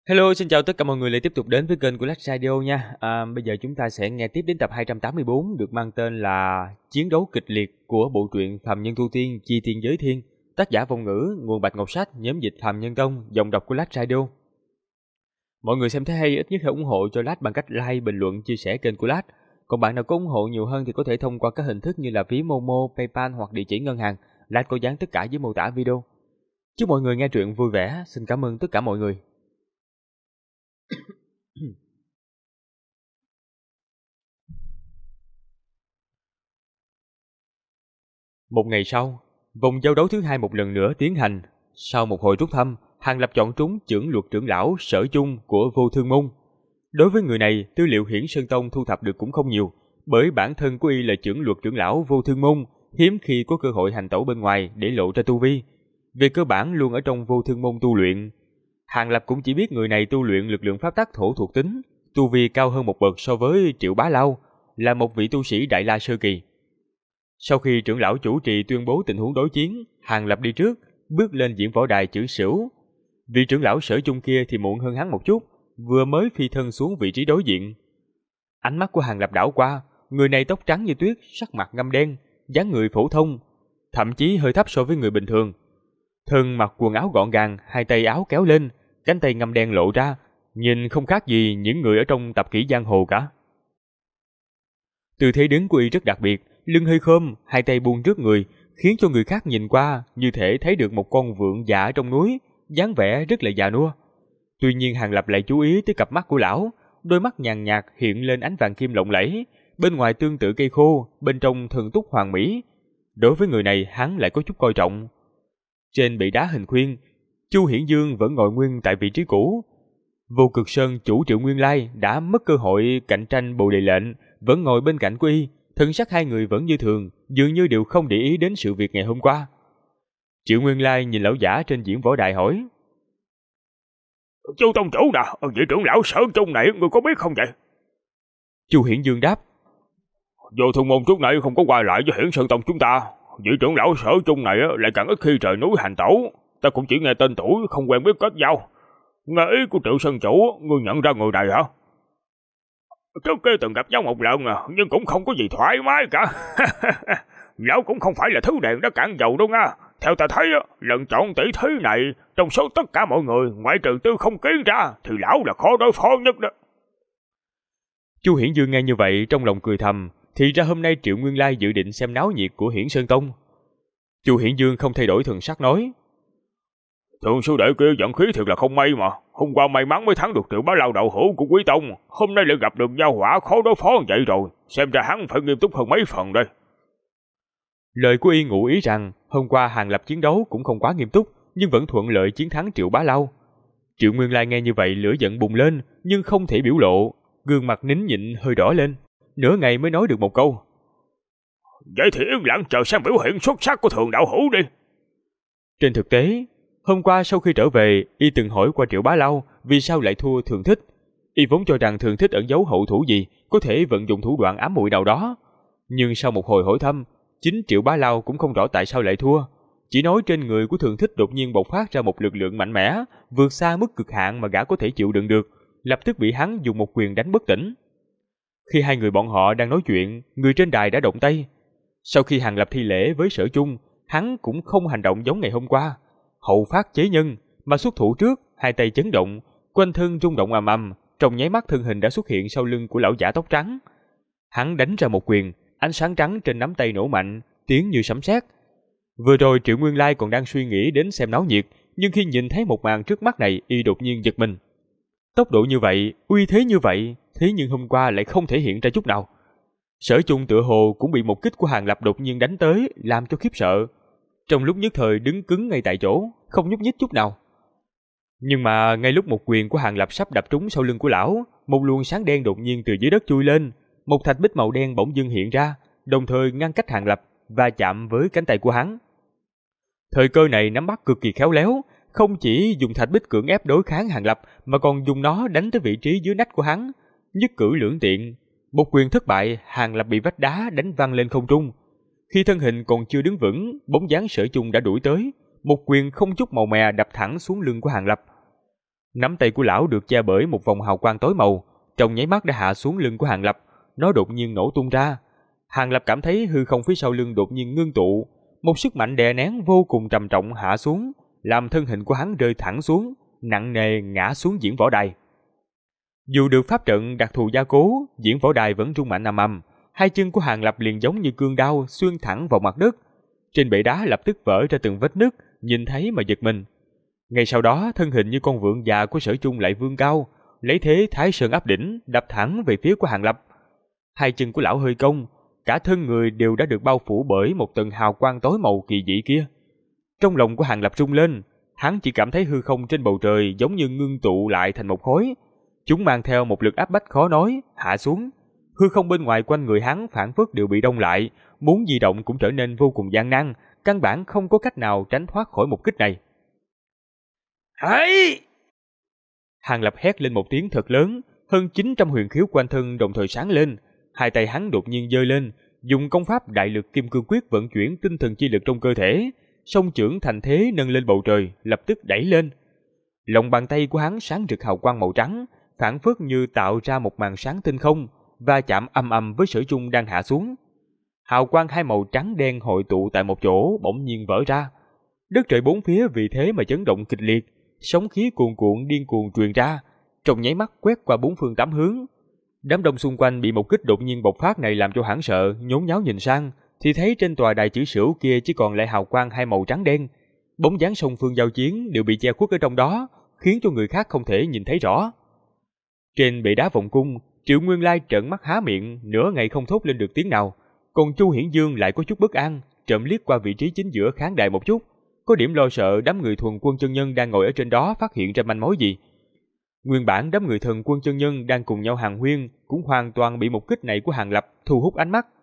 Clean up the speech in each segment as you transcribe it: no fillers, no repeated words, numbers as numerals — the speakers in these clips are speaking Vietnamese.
Hello, xin chào tất cả mọi người lại tiếp tục đến với kênh của Lách Radio nha. Bây giờ chúng ta sẽ nghe tiếp đến tập 284 được mang tên là Chiến đấu kịch liệt của bộ truyện Phàm Nhân Tu Tiên Chi Tiên Giới Thiên. Tác giả Vong Ngữ, nguồn Bạch Ngọc Sách, nhóm dịch Phàm Nhân Tông, giọng đọc của Lách Radio. Mọi người xem thấy hay ít nhất hãy ủng hộ cho Lách bằng cách like, bình luận, chia sẻ kênh của Lách. Còn bạn nào có ủng hộ nhiều hơn thì có thể thông qua các hình thức như là ví Momo, PayPal hoặc địa chỉ ngân hàng. Lách có dán tất cả dưới mô tả video. Chúc mọi người nghe truyện vui vẻ. Xin cảm ơn tất cả mọi người. Một ngày sau, vòng giao đấu thứ hai một lần nữa tiến hành. Sau một hồi rút thăm, Hàng Lập chọn trúng chưởng luật trưởng lão Sở Chung của Vô Thương Môn. Đối với người này, tư liệu Hiển Sơn Tông thu thập được cũng không nhiều, bởi bản thân của y là chưởng luật trưởng lão Vô Thương Môn, hiếm khi có cơ hội hành tẩu bên ngoài để lộ ra tu vi. Về cơ bản luôn ở trong Vô Thương Môn tu luyện. Hàng Lập cũng chỉ biết người này tu luyện lực lượng pháp tắc thổ thuộc tính, tu vi cao hơn một bậc so với Triệu Bá Lao, là một vị tu sĩ Đại La sơ kỳ. Sau khi trưởng lão chủ trì tuyên bố tình huống đối chiến, Hàng Lập đi trước, bước lên diễn võ đài chữ Sửu. Vị trưởng lão Sở Chung kia thì muộn hơn hắn một chút, vừa mới phi thân xuống vị trí đối diện. Ánh mắt của Hàng Lập đảo qua, người này tóc trắng như tuyết, sắc mặt ngăm đen, dáng người phổ thông, thậm chí hơi thấp so với người bình thường. Thân mặc quần áo gọn gàng, hai tay áo kéo lên, cánh tay ngăm đen lộ ra, nhìn không khác gì những người ở trong tập kỹ giang hồ cả. Tư thế đứng của y rất đặc biệt, lưng hơi khom, hai tay buông trước người, khiến cho người khác nhìn qua như thể thấy được một con vượn già trong núi, dáng vẻ rất là già nua. Tuy nhiên Hàng Lập lại chú ý tới cặp mắt của lão, đôi mắt nhàn nhạt hiện lên ánh vàng kim lộng lẫy, bên ngoài tương tự cây khô, bên trong thần túc hoàng mỹ. Đối với người này hắn lại có chút coi trọng. Trên bệ đá hình khuyên, Chu Hiển Dương vẫn ngồi nguyên tại vị trí cũ. Vô Cực Sơn chủ Triệu Nguyên Lai đã mất cơ hội cạnh tranh bồ đề lệnh, vẫn ngồi bên cạnh của y, thân sắc hai người vẫn như thường, dường như đều không để ý đến sự việc ngày hôm qua. Triệu Nguyên Lai nhìn lão giả trên diễn võ đài hỏi: Chu tông chủ nè, vị trưởng lão Sở Chung này người có biết không vậy? Chu Hiển Dương đáp: Vô Thương Môn trước này không có qua lại với Hiển Sơn Tông chúng ta, vị trưởng lão Sở Chung này lại càng ít khi trời núi hành tẩu, ta cũng chỉ nghe tên tuổi không quen biết kết giao. Nghe ý của Triệu Sơn chủ, ngươi nhận ra người này hả? Trước kia từng gặp nhau một lần nhưng cũng không có gì thoải mái cả. Lão cũng không phải là thứ đèn đã cạn dầu đâu nha. Theo ta thấy, lần chọn tỷ thí này, trong số tất cả mọi người, ngoại trừ Tư Không Ký ra, thì lão là khó đối phó nhất đó. Chu Hiển Dương nghe như vậy trong lòng cười thầm, thì ra hôm nay Triệu Nguyên Lai dự định xem náo nhiệt của Hiển Sơn Tông. Chu Hiển Dương không thay đổi thần sắc nói: Thượng sư đệ kia vận khí thiệt là không may mà. Hôm qua may mắn mới thắng được Triệu Bá Lao đạo hữu của Quý Tông, hôm nay lại gặp được giao hỏa khó đối phó vậy rồi, xem ra hắn phải nghiêm túc hơn mấy phần đây. Lời của y ngụ ý rằng hôm qua Hàng Lập chiến đấu cũng không quá nghiêm túc, nhưng vẫn thuận lợi chiến thắng Triệu Bá Lao. Triệu Nguyên Lai nghe như vậy lửa giận bùng lên, nhưng không thể biểu lộ, gương mặt nín nhịn hơi đỏ lên, nửa ngày mới nói được một câu: Vậy thì yên lặng chờ xem biểu hiện xuất sắc của Thường đạo hữu đi. Trên thực tế, hôm qua sau khi trở về, y từng hỏi qua Triệu Bá Lao vì sao lại thua Thường Thích. Y vốn cho rằng Thường Thích ẩn giấu hậu thủ gì, có thể vận dụng thủ đoạn ám muội nào đó. Nhưng sau một hồi hỏi thăm, chính Triệu Bá Lao cũng không rõ tại sao lại thua, chỉ nói trên người của Thường Thích đột nhiên bộc phát ra một lực lượng mạnh mẽ, vượt xa mức cực hạn mà gã có thể chịu đựng được, lập tức bị hắn dùng một quyền đánh bất tỉnh. Khi hai người bọn họ đang nói chuyện, người trên đài đã động tay. Sau khi Hàng Lập thi lễ với Sở Chung, hắn cũng không hành động giống ngày hôm qua, hậu phát chế nhân, mà xuất thủ trước, hai tay chấn động, quanh thân rung động ầm ầm, trong nháy mắt thân hình đã xuất hiện sau lưng của lão giả tóc trắng. Hắn đánh ra một quyền, ánh sáng trắng trên nắm tay nổ mạnh, tiếng như sấm sét. Vừa rồi Triệu Nguyên Lai còn đang suy nghĩ đến xem náo nhiệt, nhưng khi nhìn thấy một màn trước mắt này, y đột nhiên giật mình. Tốc độ như vậy, uy thế như vậy, thế nhưng hôm qua lại không thể hiện ra chút nào. Sở Chung tựa hồ cũng bị một kích của Hàng Lập đột nhiên đánh tới, làm cho khiếp sợ. Trong lúc nhất thời đứng cứng ngay tại chỗ, không nhúc nhích chút nào. Nhưng mà ngay lúc một quyền của Hàng Lập sắp đập trúng sau lưng của lão, một luồng sáng đen đột nhiên từ dưới đất chui lên, một thạch bích màu đen bỗng dưng hiện ra, đồng thời ngăn cách Hàng Lập và chạm với cánh tay của hắn. Thời cơ này nắm bắt cực kỳ khéo léo, không chỉ dùng thạch bích cưỡng ép đối kháng Hàng Lập mà còn dùng nó đánh tới vị trí dưới nách của hắn, nhất cử lưỡng tiện. Một quyền thất bại, Hàng Lập bị vách đá đánh văng lên không trung. Khi thân hình còn chưa đứng vững, bóng dáng Sở Chung đã đuổi tới, một quyền không chút màu mè đập thẳng xuống lưng của Hàng Lập. Nắm tay của lão được che bởi một vòng hào quang tối màu, trong nháy mắt đã hạ xuống lưng của Hàng Lập, nó đột nhiên nổ tung ra. Hàng Lập cảm thấy hư không phía sau lưng đột nhiên ngưng tụ, một sức mạnh đè nén vô cùng trầm trọng hạ xuống, làm thân hình của hắn rơi thẳng xuống, nặng nề ngã xuống diễn võ đài. Dù được pháp trận đặc thù gia cố, diễn võ đài vẫn rung mạnh ầm ầm, hai chân của Hàng Lập liền giống như cương đao xuyên thẳng vào mặt đất. Trên bệ đá lập tức vỡ ra từng vết nứt, nhìn thấy mà giật mình. Ngay sau đó, thân hình như con vượn già của Sở Chung lại vươn cao, lấy thế Thái Sơn áp đỉnh, đập thẳng về phía của Hàng Lập. Hai chân của lão hơi cong, cả thân người đều đã được bao phủ bởi một tầng hào quang tối màu kỳ dị kia. Trong lòng của Hàng Lập rung lên, hắn chỉ cảm thấy hư không trên bầu trời giống như ngưng tụ lại thành một khối. Chúng mang theo một lực áp bách khó nói, hạ xuống. Hư không bên ngoài quanh người hắn phảng phất đều bị đông lại, muốn di động cũng trở nên vô cùng gian nan, căn bản không có cách nào tránh thoát khỏi một kích này. Hãy! Hàng Lập hét lên một tiếng thật lớn, hơn 900 huyền khiếu quanh thân đồng thời sáng lên, hai tay hắn đột nhiên giơ lên, dùng công pháp đại lực kim cương quyết vận chuyển tinh thần chi lực trong cơ thể, song chưởng thành thế nâng lên bầu trời, lập tức đẩy lên. Lòng bàn tay của hắn sáng rực hào quang màu trắng, phảng phất như tạo ra một màn sáng tinh không, và chạm ầm ầm với Sở Chung đang hạ xuống. Hào quang hai màu trắng đen hội tụ tại một chỗ, bỗng nhiên vỡ ra. Đất trời bốn phía vì thế mà chấn động kịch liệt, sóng khí cuồn cuộn điên cuồng truyền ra, trong nháy mắt quét qua bốn phương tám hướng. Đám đông xung quanh bị một kích đột nhiên bộc phát này làm cho hoảng sợ, nhốn nháo nhìn sang, thì thấy trên tòa đài chữ sửu kia chỉ còn lại hào quang hai màu trắng đen. Bóng dáng song phương giao chiến đều bị che khuất ở trong đó, khiến cho người khác không thể nhìn thấy rõ. Trên bệ đá vọng cung, Triệu Nguyên Lai trợn mắt há miệng, nửa ngày không thốt lên được tiếng nào. Còn Chu Hiển Dương lại có chút bất an, trộm liếc qua vị trí chính giữa khán đài một chút, có điểm lo sợ đám người thuần quân chân nhân đang ngồi ở trên đó phát hiện ra manh mối gì. Nguyên bản đám người thần quân chân nhân đang cùng nhau hàn huyên cũng hoàn toàn bị một kích này của Hàng Lập thu hút ánh mắt.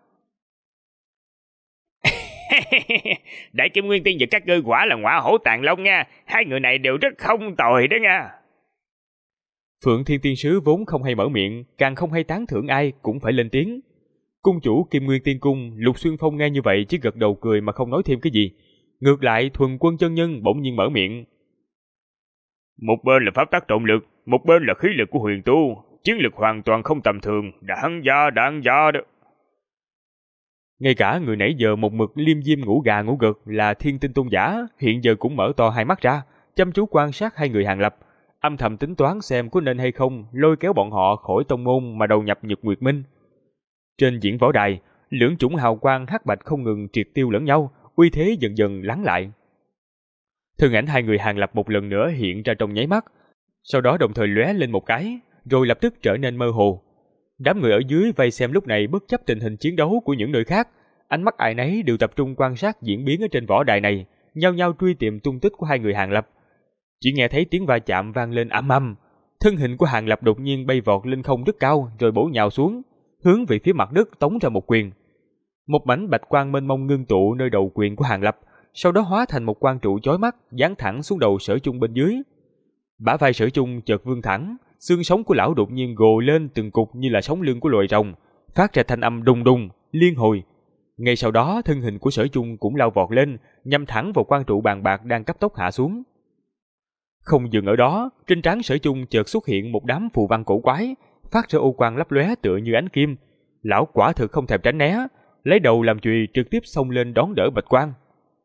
Đại Kim Nguyên Tiên và các ngươi quả là ngọa hổ tàng long nha, hai người này đều rất không tồi đó nha. Phượng Thiên Tiên Sứ vốn không hay mở miệng, càng không hay tán thưởng ai cũng phải lên tiếng. Cung chủ Kim Nguyên Tiên Cung Lục Xuyên Phong nghe như vậy chỉ gật đầu cười mà không nói thêm cái gì. Ngược lại thuần quân chân nhân bỗng nhiên mở miệng. Một bên là pháp tắc trọng lực, một bên là khí lực của huyền tu, chiến lực hoàn toàn không tầm thường, đáng giá đó. Ngay cả người nãy giờ một mực liêm diêm ngủ gà ngủ gật là Thiên Tinh Tôn giả, hiện giờ cũng mở to hai mắt ra, chăm chú quan sát hai người Hàng Lập, âm thầm tính toán xem có nên hay không lôi kéo bọn họ khỏi tông môn mà đầu nhập Nhật Nguyệt Minh. Trên diễn võ đài, lưỡng chủng hào quang hắc bạch không ngừng triệt tiêu lẫn nhau, uy thế dần dần lắng lại. Thân ảnh hai người Hàng Lập một lần nữa hiện ra trong nháy mắt, sau đó đồng thời lóe lên một cái, rồi lập tức trở nên mơ hồ. Đám người ở dưới vây xem lúc này bất chấp tình hình chiến đấu của những nơi khác, ánh mắt ai nấy đều tập trung quan sát diễn biến ở trên võ đài này, nhao nhao truy tìm tung tích của hai người Hàng Lập. Chỉ nghe thấy tiếng va chạm vang lên ầm ầm, thân hình của Hàng Lập đột nhiên bay vọt lên không rất cao rồi bổ nhào xuống, hướng về phía mặt đất tống ra một quyền. Một mảnh bạch quang mênh mông ngưng tụ nơi đầu quyền của Hàng Lập, sau đó hóa thành một quang trụ chói mắt giáng thẳng xuống đầu Sở Chung bên dưới. Bả vai Sở Chung chợt vươn thẳng, xương sống của lão đột nhiên gồ lên từng cục như là sống lưng của loài rồng, phát ra thanh âm đùng đùng liên hồi. Ngay sau đó thân hình của Sở Chung cũng lao vọt lên, nhắm thẳng vào quang trụ bàn bạc đang cấp tốc hạ xuống. Không dừng ở đó, trên trán Sở Chung chợt xuất hiện một đám phù văn cổ quái, phát ra ô quang lấp lóe tựa như ánh kim. Lão quả thực không thèm tránh né, lấy đầu làm chùy trực tiếp xông lên đón đỡ bạch quang.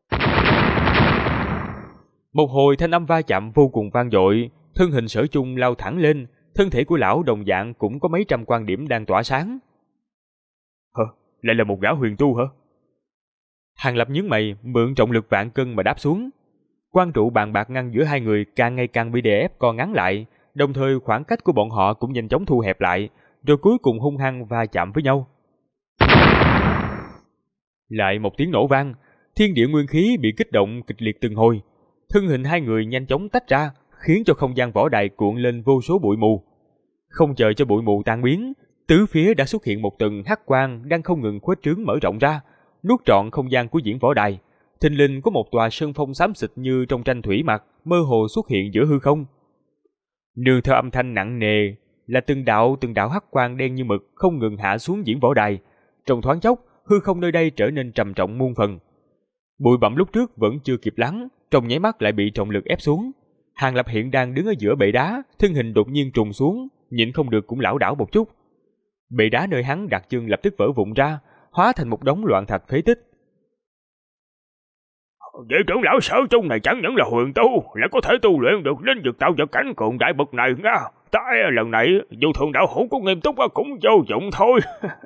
Một hồi thanh âm va chạm vô cùng vang dội, thân hình Sở Chung lao thẳng lên, thân thể của lão đồng dạng cũng có mấy trăm quang điểm đang tỏa sáng. Lại là một gã huyền tu hả? Hàng Lập nhướng mày, mượn trọng lực vạn cân mà đáp xuống. Quang trụ bàn bạc ngăn giữa hai người càng ngày càng bị đè ép co ngắn lại, đồng thời khoảng cách của bọn họ cũng nhanh chóng thu hẹp lại, rồi cuối cùng hung hăng va chạm với nhau. Lại một tiếng nổ vang, thiên địa nguyên khí bị kích động kịch liệt từng hồi, thân hình hai người nhanh chóng tách ra, khiến cho không gian võ đài cuộn lên vô số bụi mù. Không chờ cho bụi mù tan biến, tứ phía đã xuất hiện một tầng hắc quang đang không ngừng khuếch trướng mở rộng ra, nuốt trọn không gian của diễn võ đài. Thình lình có một tòa sơn phong xám xịt như trong tranh thủy mặc mơ hồ xuất hiện giữa hư không. Nương theo âm thanh nặng nề là từng đạo hắc quang đen như mực không ngừng hạ xuống diễn võ đài. Trong thoáng chốc, hư không nơi đây trở nên trầm trọng muôn phần. Bụi bặm lúc trước vẫn chưa kịp lắng, trong nháy mắt lại bị trọng lực ép xuống. Hàng Lập hiện đang đứng ở giữa bệ đá, thân hình đột nhiên trùng xuống, nhịn không được cũng lảo đảo một chút. Bệ đá nơi hắn đặt chân lập tức vỡ vụn ra, hóa thành một đống loạn thạch phế tích. Vị trưởng lão Sở Chung này chẳng những là huyền tu, lại có thể tu luyện được linh dược tạo vật cảnh cường đại bậc này nha. Tại lần này dù thường đạo hữu có nghiêm túc cũng vô dụng thôi.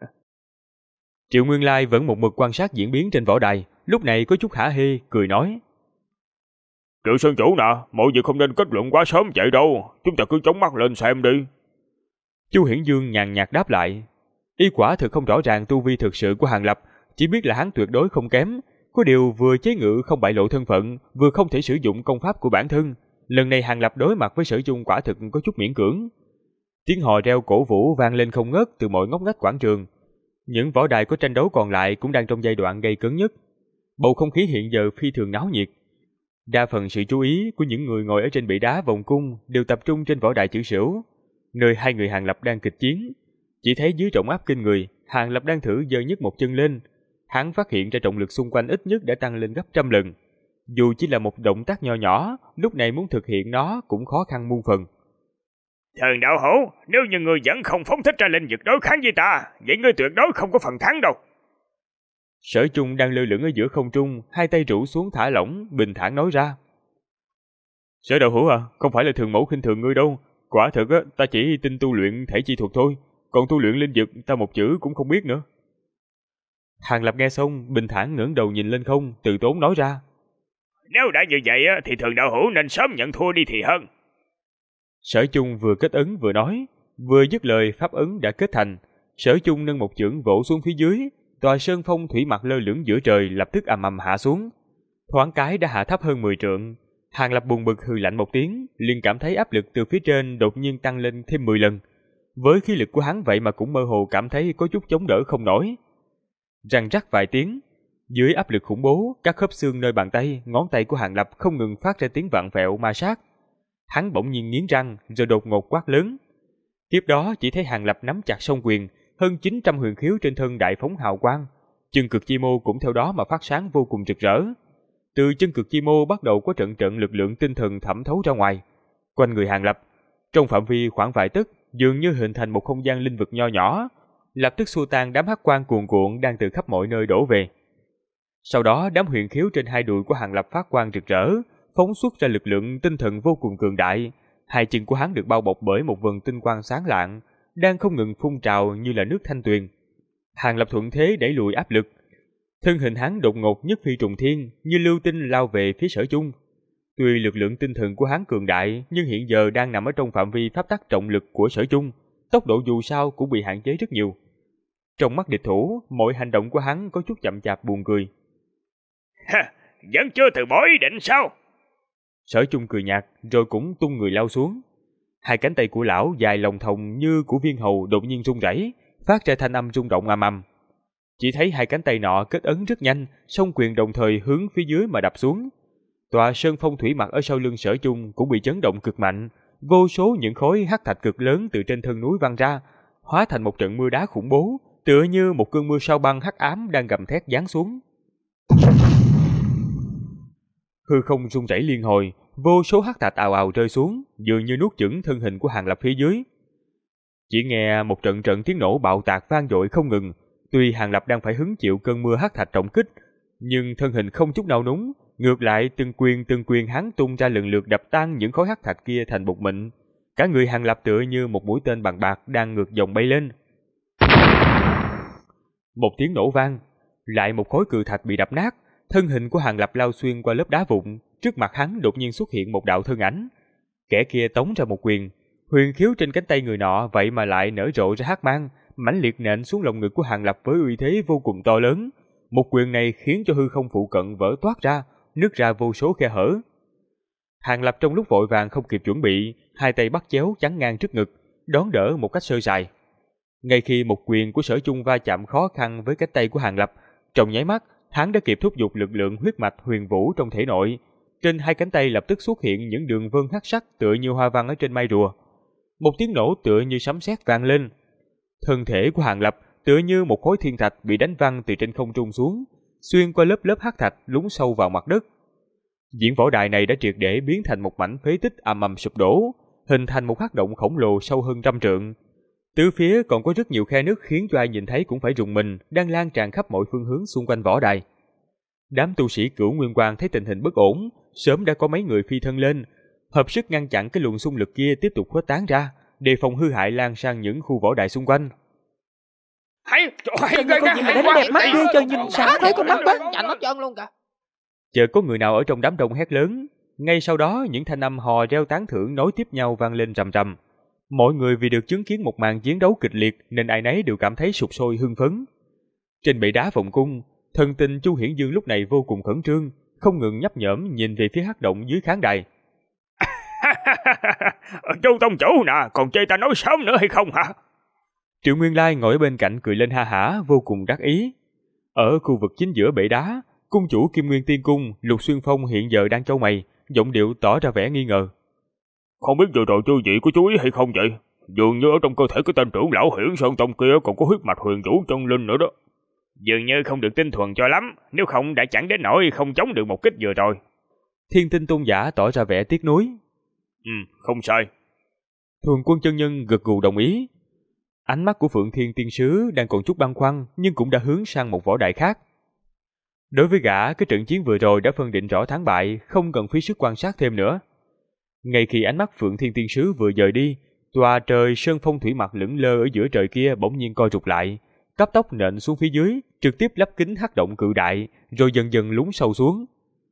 Triệu Nguyên Lai vẫn một mực quan sát diễn biến trên võ đài, lúc này có chút hả hê, cười nói: Triệu Sơn Chủ nè, mọi việc không nên kết luận quá sớm vậy đâu, chúng ta cứ chống mắt lên xem đi. Chu Hiển Dương nhàn nhạt đáp lại. Y quả thực không rõ ràng tu vi thực sự của Hàng Lập, chỉ biết là hắn tuyệt đối không kém, có điều vừa chế ngự không bại lộ thân phận, vừa không thể sử dụng công pháp của bản thân. Lần này Hàng Lập đối mặt với Sở Chung quả thực có chút miễn cưỡng. Tiếng hò reo cổ vũ vang lên không ngớt từ mọi ngóc ngách quảng trường. Những võ đài có tranh đấu còn lại cũng đang trong giai đoạn gay cấn nhất. Bầu không khí hiện giờ phi thường náo nhiệt. Đa phần sự chú ý của những người ngồi ở trên bệ đá vòng cung đều tập trung trên võ đài chữ Sửu, nơi hai người Hàng Lập đang kịch chiến. Chỉ thấy dưới trọng áp kinh người, Hàng Lập đang thử giơ nhấc một chân lên. Hắn phát hiện ra trọng lực xung quanh ít nhất đã tăng lên gấp 100 lần. Dù chỉ là một động tác nho nhỏ, lúc này muốn thực hiện nó cũng khó khăn muôn phần. Thần đạo hữu, nếu như người vẫn không phóng thích ra linh dược đối kháng với ta, vậy ngươi tuyệt đối không có phần thắng đâu. Sở Chung đang lơ lửng ở giữa không trung, hai tay rũ xuống thả lỏng, bình thản nói ra. Sở đạo hữu à, không phải là thường mẫu khinh thường ngươi đâu. Quả thực á, ta chỉ tin tu luyện thể chi thuật thôi, còn tu luyện linh dược ta một chữ cũng không biết nữa. Hàng Lập nghe xong, bình thản ngẩng đầu nhìn lên không, từ tốn nói ra. Nếu đã như vậy thì thường đạo hữu nên sớm nhận thua đi thì hơn. Sở Chung vừa kết ấn vừa nói, vừa dứt lời pháp ấn đã kết thành. Sở Chung nâng một chưởng vỗ xuống phía dưới, tòa sơn phong thủy mặc lơ lửng giữa trời lập tức ầm ầm hạ xuống. Thoáng cái đã hạ thấp hơn 10 trượng. Hàng Lập buồn bực hừ lạnh một tiếng, liền cảm thấy áp lực từ phía trên đột nhiên tăng lên thêm 10 lần. Với khí lực của hắn vậy mà cũng mơ hồ cảm thấy có chút chống đỡ không nổi. Răng rắc vài tiếng, dưới áp lực khủng bố, các khớp xương nơi bàn tay, ngón tay của Hàng Lập không ngừng phát ra tiếng vặn vẹo ma sát. Hắn bỗng nhiên nghiến răng, rồi đột ngột quát lớn. Tiếp đó chỉ thấy Hàng Lập nắm chặt song quyền, hơn 900 huyền khiếu trên thân đại phóng hào quang, chân cực chi mô cũng theo đó mà phát sáng vô cùng rực rỡ. Từ chân cực chi mô bắt đầu có trận trận lực lượng tinh thần thẩm thấu ra ngoài. Quanh người Hàng Lập, trong phạm vi khoảng vài tấc, dường như hình thành một không gian linh vực nho nhỏ, lập tức xua tan đám hắc quang cuồn cuộn đang từ khắp mọi nơi đổ về. Sau đó đám huyền khiếu trên hai đùi của Hàng Lập phát quang rực rỡ, phóng xuất ra lực lượng tinh thần vô cùng cường đại. Hai chân của hắn được bao bọc bởi một vầng tinh quang sáng lạng, đang không ngừng phun trào như là nước thanh tuyền. Hàng Lập thuận thế đẩy lùi áp lực. Thân hình hắn đột ngột nhất phi trùng thiên, như lưu tinh lao về phía Sở Chung. Tuy lực lượng tinh thần của hắn cường đại, nhưng hiện giờ đang nằm ở trong phạm vi pháp tắc trọng lực của Sở Chung, tốc độ dù sao cũng bị hạn chế rất nhiều. Trong mắt địch thủ, mọi hành động của hắn có chút chậm chạp buồn cười. Ha, vẫn chưa từ bỏ ý định sao? Sở Chung cười nhạt, rồi cũng tung người lao xuống. Hai cánh tay của lão dài lồng thòng như của viên hầu đột nhiên rung rẩy, phát ra thanh âm rung động ầm ầm. Chỉ thấy hai cánh tay nọ kết ấn rất nhanh, song quyền đồng thời hướng phía dưới mà đập xuống. Tòa sơn phong thủy mặc ở sau lưng Sở Chung cũng bị chấn động cực mạnh, vô số những khối hắc thạch cực lớn từ trên thân núi văng ra, hóa thành một trận mưa đá khủng bố, tựa như một cơn mưa sao băng hắc ám đang gầm thét giáng xuống. Hư không rung rẩy liên hồi, vô số hắc thạch ào ào rơi xuống, dường như nuốt chửng thân hình của Hàng Lập phía dưới. Chỉ nghe một trận trận tiếng nổ bạo tạc vang dội không ngừng. Tuy Hàng Lập đang phải hứng chịu cơn mưa hắc thạch trọng kích, nhưng thân hình không chút nào núng, ngược lại từng quyền hắn tung ra lần lượt đập tan những khối hắc thạch kia thành bột mịn. Cả người Hàng Lập tựa như một mũi tên bằng bạc đang ngược dòng bay lên. Một tiếng nổ vang, lại một khối cự thạch bị đập nát. Thân hình của Hàng Lập lao xuyên qua lớp đá vụn, trước mặt hắn đột nhiên xuất hiện một đạo thân ảnh. Kẻ kia tống ra một quyền, huyền khiếu trên cánh tay người nọ vậy mà lại nở rộ ra hắc mang, mãnh liệt nện xuống lồng ngực của Hàng Lập với uy thế vô cùng to lớn. Một quyền này khiến cho hư không phụ cận vỡ toát ra, nứt ra vô số khe hở. Hàng Lập trong lúc vội vàng không kịp chuẩn bị, hai tay bắt chéo chắn ngang trước ngực, đón đỡ một cách sơ sài. Ngay khi một quyền của Sở Chung va chạm khó khăn với cánh tay của Hàng Lập, trong nháy mắt, hắn đã kịp thúc giục lực lượng huyết mạch huyền vũ trong thể nội. Trên hai cánh tay lập tức xuất hiện những đường vân hắc sắc tựa như hoa văn ở trên mai rùa. Một tiếng nổ tựa như sấm sét vang lên. Thân thể của Hàng Lập tựa như một khối thiên thạch bị đánh văng từ trên không trung xuống, xuyên qua lớp lớp hắc thạch lún sâu vào mặt đất. Diễn võ đài này đã triệt để biến thành một mảnh phế tích ầm ầm sụp đổ, hình thành một hắc động khổng lồ sâu hơn 100 trượng. Tứ phía còn có rất nhiều khe nứt khiến cho ai nhìn thấy cũng phải rùng mình, đang lan tràn khắp mọi phương hướng xung quanh võ đài. Đám tu sĩ Cửu Nguyên Quang thấy tình hình bất ổn, sớm đã có mấy người phi thân lên, hợp sức ngăn chặn cái luồng xung lực kia tiếp tục khuếch tán ra, đề phòng hư hại lan sang những khu võ đài xung quanh. Hay có gì mà đến đẹp mắt ghê, trời nhìn sáng thấy con mắt quá, nhanh hết trơn luôn cả. Chợt có người nào ở trong đám đông hét lớn, ngay sau đó những thanh âm hò reo tán thưởng nối tiếp nhau vang lên rầm rầm. Mọi người vì được chứng kiến một màn chiến đấu kịch liệt nên ai nấy đều cảm thấy sục sôi hưng phấn. Trên bệ đá vọng cung, thần tình Chu Hiển Dương lúc này vô cùng khẩn trương, không ngừng nhấp nhổm nhìn về phía hắc động dưới khán đài. Chu tông chủ nè, còn chê ta nói sớm nữa hay không hả? Triệu Nguyên Lai ngồi ở bên cạnh cười lên ha hả, vô cùng đắc ý. Ở khu vực chính giữa bệ đá, cung chủ Kim Nguyên Tiên Cung Lục Xuyên Phong hiện giờ đang chau mày, giọng điệu tỏ ra vẻ nghi ngờ. Không biết vừa rồi chư vị có chú ý hay không vậy? Dường như ở trong cơ thể cái tên trưởng lão Hiển Sơn Tông kia còn có huyết mạch huyền vũ chân linh nữa đó. Dường như không được tinh thuần cho lắm, nếu không đã chẳng đến nỗi không chống được một kích vừa rồi. Thiên Tinh Tôn giả tỏ ra vẻ tiếc nuối. Không sai. Thuần Quân chân nhân gật gù đồng ý. Ánh mắt của Phượng Thiên Tiên Sứ đang còn chút băn khoăn nhưng cũng đã hướng sang một võ đại khác. Đối với gã, cái trận chiến vừa rồi đã phân định rõ thắng bại, không cần phí sức quan sát thêm nữa. Ngay khi ánh mắt Phượng Thiên Tiên Sứ vừa dời đi, tòa trời sơn phong thủy mặc lững lơ ở giữa trời kia bỗng nhiên co rụt lại, cấp tốc nện xuống phía dưới, trực tiếp lấp kín hắc động cự đại, rồi dần dần lún sâu xuống.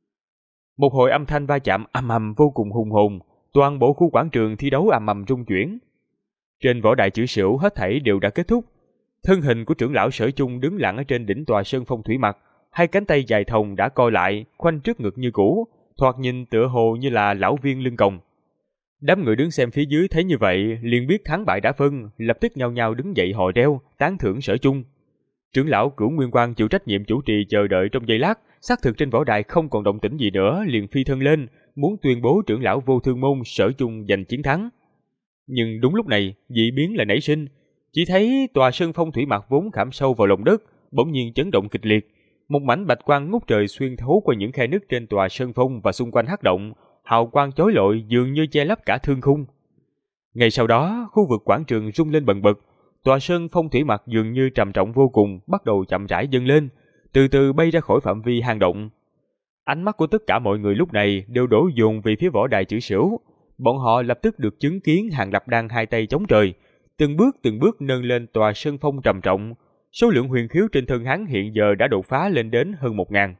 Một hồi âm thanh va chạm ầm ầm vô cùng hùng hồn, toàn bộ khu quảng trường thi đấu ầm ầm rung chuyển. Trên võ đài chữ Sửu hết thảy đều đã kết thúc. Thân hình của trưởng lão Sở Chung đứng lặng ở trên đỉnh tòa sơn phong thủy mặc, hai cánh tay dài thòng đã co lại, khoanh trước ngực như cũ, thoạt nhìn tựa hồ như là lão viên lưng còng. Đám người đứng xem phía dưới thấy như vậy, liền biết thắng bại đã phân, lập tức nhao nhao đứng dậy hò reo, tán thưởng Sở Chung. Trưởng lão Cửu Nguyên Quang chịu trách nhiệm chủ trì chờ đợi trong giây lát, xác thực trên võ đài không còn động tĩnh gì nữa, liền phi thân lên, muốn tuyên bố trưởng lão Vô Thương Môn Sở Chung giành chiến thắng. Nhưng đúng lúc này, dị biến lại nảy sinh, chỉ thấy tòa sơn phong thủy mặc vốn khảm sâu vào lòng đất, bỗng nhiên chấn động kịch liệt. Một mảnh bạch quang ngút trời xuyên thấu qua những khe nứt trên tòa sơn phong và xung quanh hắc động, hào quang chói lọi dường như che lấp cả thương khung. Ngay sau đó, khu vực quảng trường rung lên bần bật, tòa sơn phong thủy mặc dường như trầm trọng vô cùng, bắt đầu chậm rãi dâng lên, từ từ bay ra khỏi phạm vi hang động. Ánh mắt của tất cả mọi người lúc này đều đổ dồn về phía võ đài chữ Sửu. Bọn họ lập tức được chứng kiến Hàng Lập đang hai tay chống trời, từng bước nâng lên tòa sơn phong trầm trọng. Số lượng huyền khiếu trên thân hắn hiện giờ đã đột phá lên đến hơn 1000.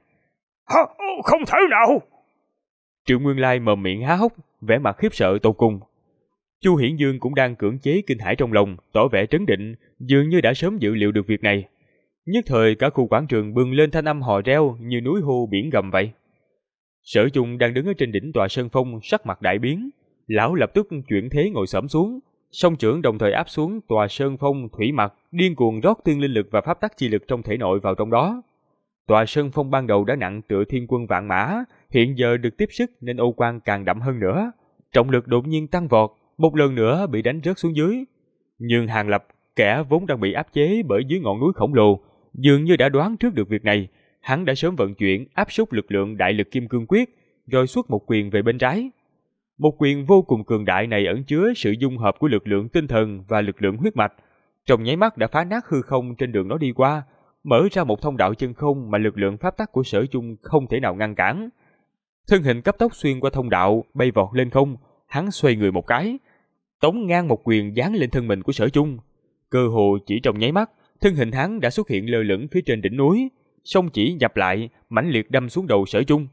Không thể nào! Triệu Nguyên Lai mồm miệng há hốc, vẻ mặt khiếp sợ tột cùng. Chu Hiển Dương cũng đang cưỡng chế kinh hãi trong lòng, tỏ vẻ trấn định, dường như đã sớm dự liệu được việc này. Nhất thời cả khu quảng trường bừng lên thanh âm hò reo như núi hô biển gầm vậy. Sở Chung đang đứng ở trên đỉnh tòa sơn phong, sắc mặt đại biến. Lão lập tức chuyển thế ngồi xổm xuống, song trưởng đồng thời áp xuống tòa sơn phong thủy mặc, điên cuồng rót tiên linh lực và pháp tắc chi lực trong thể nội vào trong đó. Tòa sơn phong ban đầu đã nặng tựa thiên quân vạn mã, hiện giờ được tiếp sức nên ô quang càng đậm hơn nữa. Trọng lực đột nhiên tăng vọt, một lần nữa bị đánh rớt xuống dưới. Nhưng Hàng Lập, kẻ vốn đang bị áp chế bởi dưới ngọn núi khổng lồ, dường như đã đoán trước được việc này. Hắn đã sớm vận chuyển áp súc lực lượng đại lực kim cương quyết, rồi xuất một quyền về bên trái. Một quyền vô cùng cường đại này ẩn chứa sự dung hợp của lực lượng tinh thần và lực lượng huyết mạch, trong nháy mắt đã phá nát hư không trên đường nó đi qua, mở ra một thông đạo chân không mà lực lượng pháp tắc của Sở Chung không thể nào ngăn cản. Thân hình cấp tốc xuyên qua thông đạo, bay vọt lên không, hắn xoay người một cái, tống ngang một quyền giáng lên thân mình của Sở Chung. Cơ hồ chỉ trong nháy mắt, thân hình hắn đã xuất hiện lơ lửng phía trên đỉnh núi, song chỉ nhập lại, mãnh liệt đâm xuống đầu Sở Chung.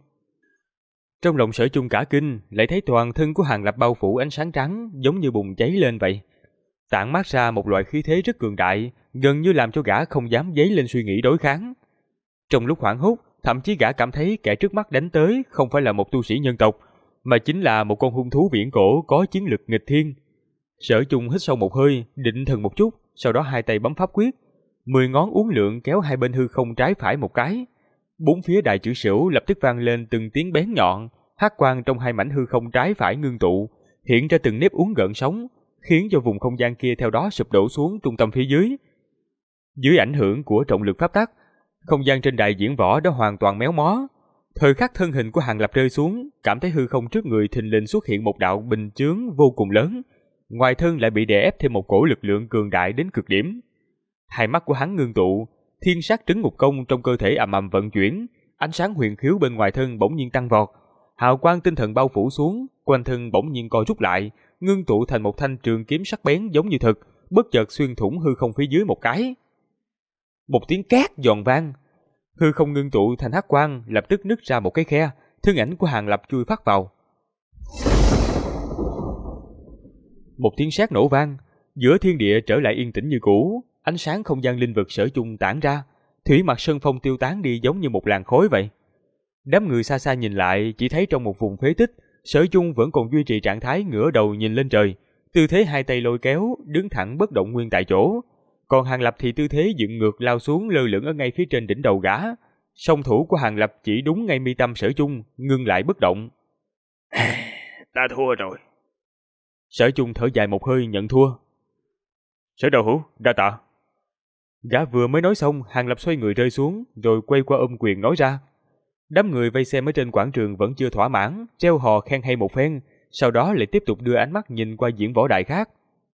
Trong lòng Sở Chung cả kinh, lại thấy toàn thân của Hàng Lập bao phủ ánh sáng trắng, giống như bùng cháy lên vậy. Tản mát ra một loại khí thế rất cường đại, gần như làm cho gã không dám dấy lên suy nghĩ đối kháng. Trong lúc hoảng hốt, thậm chí gã cảm thấy kẻ trước mắt đánh tới không phải là một tu sĩ nhân tộc, mà chính là một con hung thú viễn cổ có chiến lực nghịch thiên. Sở Chung hít sâu một hơi, định thần một chút, sau đó hai tay bấm pháp quyết, 10 ngón uốn lượn kéo hai bên hư không trái phải một cái. Bốn phía đại chữ Sửu lập tức vang lên từng tiếng bén nhọn, hắc quang trong hai mảnh hư không trái phải ngưng tụ, hiện ra từng nếp uốn gợn sóng, khiến cho vùng không gian kia theo đó sụp đổ xuống trung tâm phía dưới. Dưới ảnh hưởng của trọng lực pháp tắc, không gian trên đài diễn võ đã hoàn toàn méo mó. Thời khắc thân hình của Hàng Lập rơi xuống, cảm thấy hư không trước người thình lình xuất hiện một đạo bình chướng vô cùng lớn, ngoài thân lại bị đè ép thêm một cổ lực lượng cường đại đến cực điểm. Hai mắt của hắn ngưng tụ, thiên sát trấn ngục công trong cơ thể ầm ầm vận chuyển, ánh sáng huyền khiếu bên ngoài thân bỗng nhiên tăng vọt, hào quang tinh thần bao phủ xuống, quanh thân bỗng nhiên co rút lại, ngưng tụ thành một thanh trường kiếm sắc bén giống như thực, bất chợt xuyên thủng hư không phía dưới một cái. Một tiếng két giòn vang, hư không ngưng tụ thành hắc quang lập tức nứt ra một cái khe, thân ảnh của Hàng Lập chui phát vào. Một tiếng sét nổ vang, giữa thiên địa trở lại yên tĩnh như cũ, ánh sáng không gian linh vực Sở Chung tản ra, thủy mặc sơn phong tiêu tán đi giống như một làn khói vậy. Đám người xa xa nhìn lại chỉ thấy trong một vùng phế tích, Sở Chung vẫn còn duy trì trạng thái ngửa đầu nhìn lên trời, tư thế hai tay lôi kéo, đứng thẳng bất động nguyên tại chỗ. Còn Hàng Lập thì tư thế dựng ngược lao xuống lơ lửng ở ngay phía trên đỉnh đầu gã. Song thủ của Hàng Lập chỉ đúng ngay mi tâm Sở Chung, ngưng lại bất động. Ta thua rồi. Sở Chung thở dài một hơi nhận thua. Sở đạo hữu, đa tạ. Gã vừa mới nói xong, Hàng Lập xoay người rơi xuống, rồi quay qua ôm quyền nói ra. Đám người vây xem ở trên quảng trường vẫn chưa thỏa mãn, treo hò khen hay một phen, sau đó lại tiếp tục đưa ánh mắt nhìn qua diễn võ đài khác.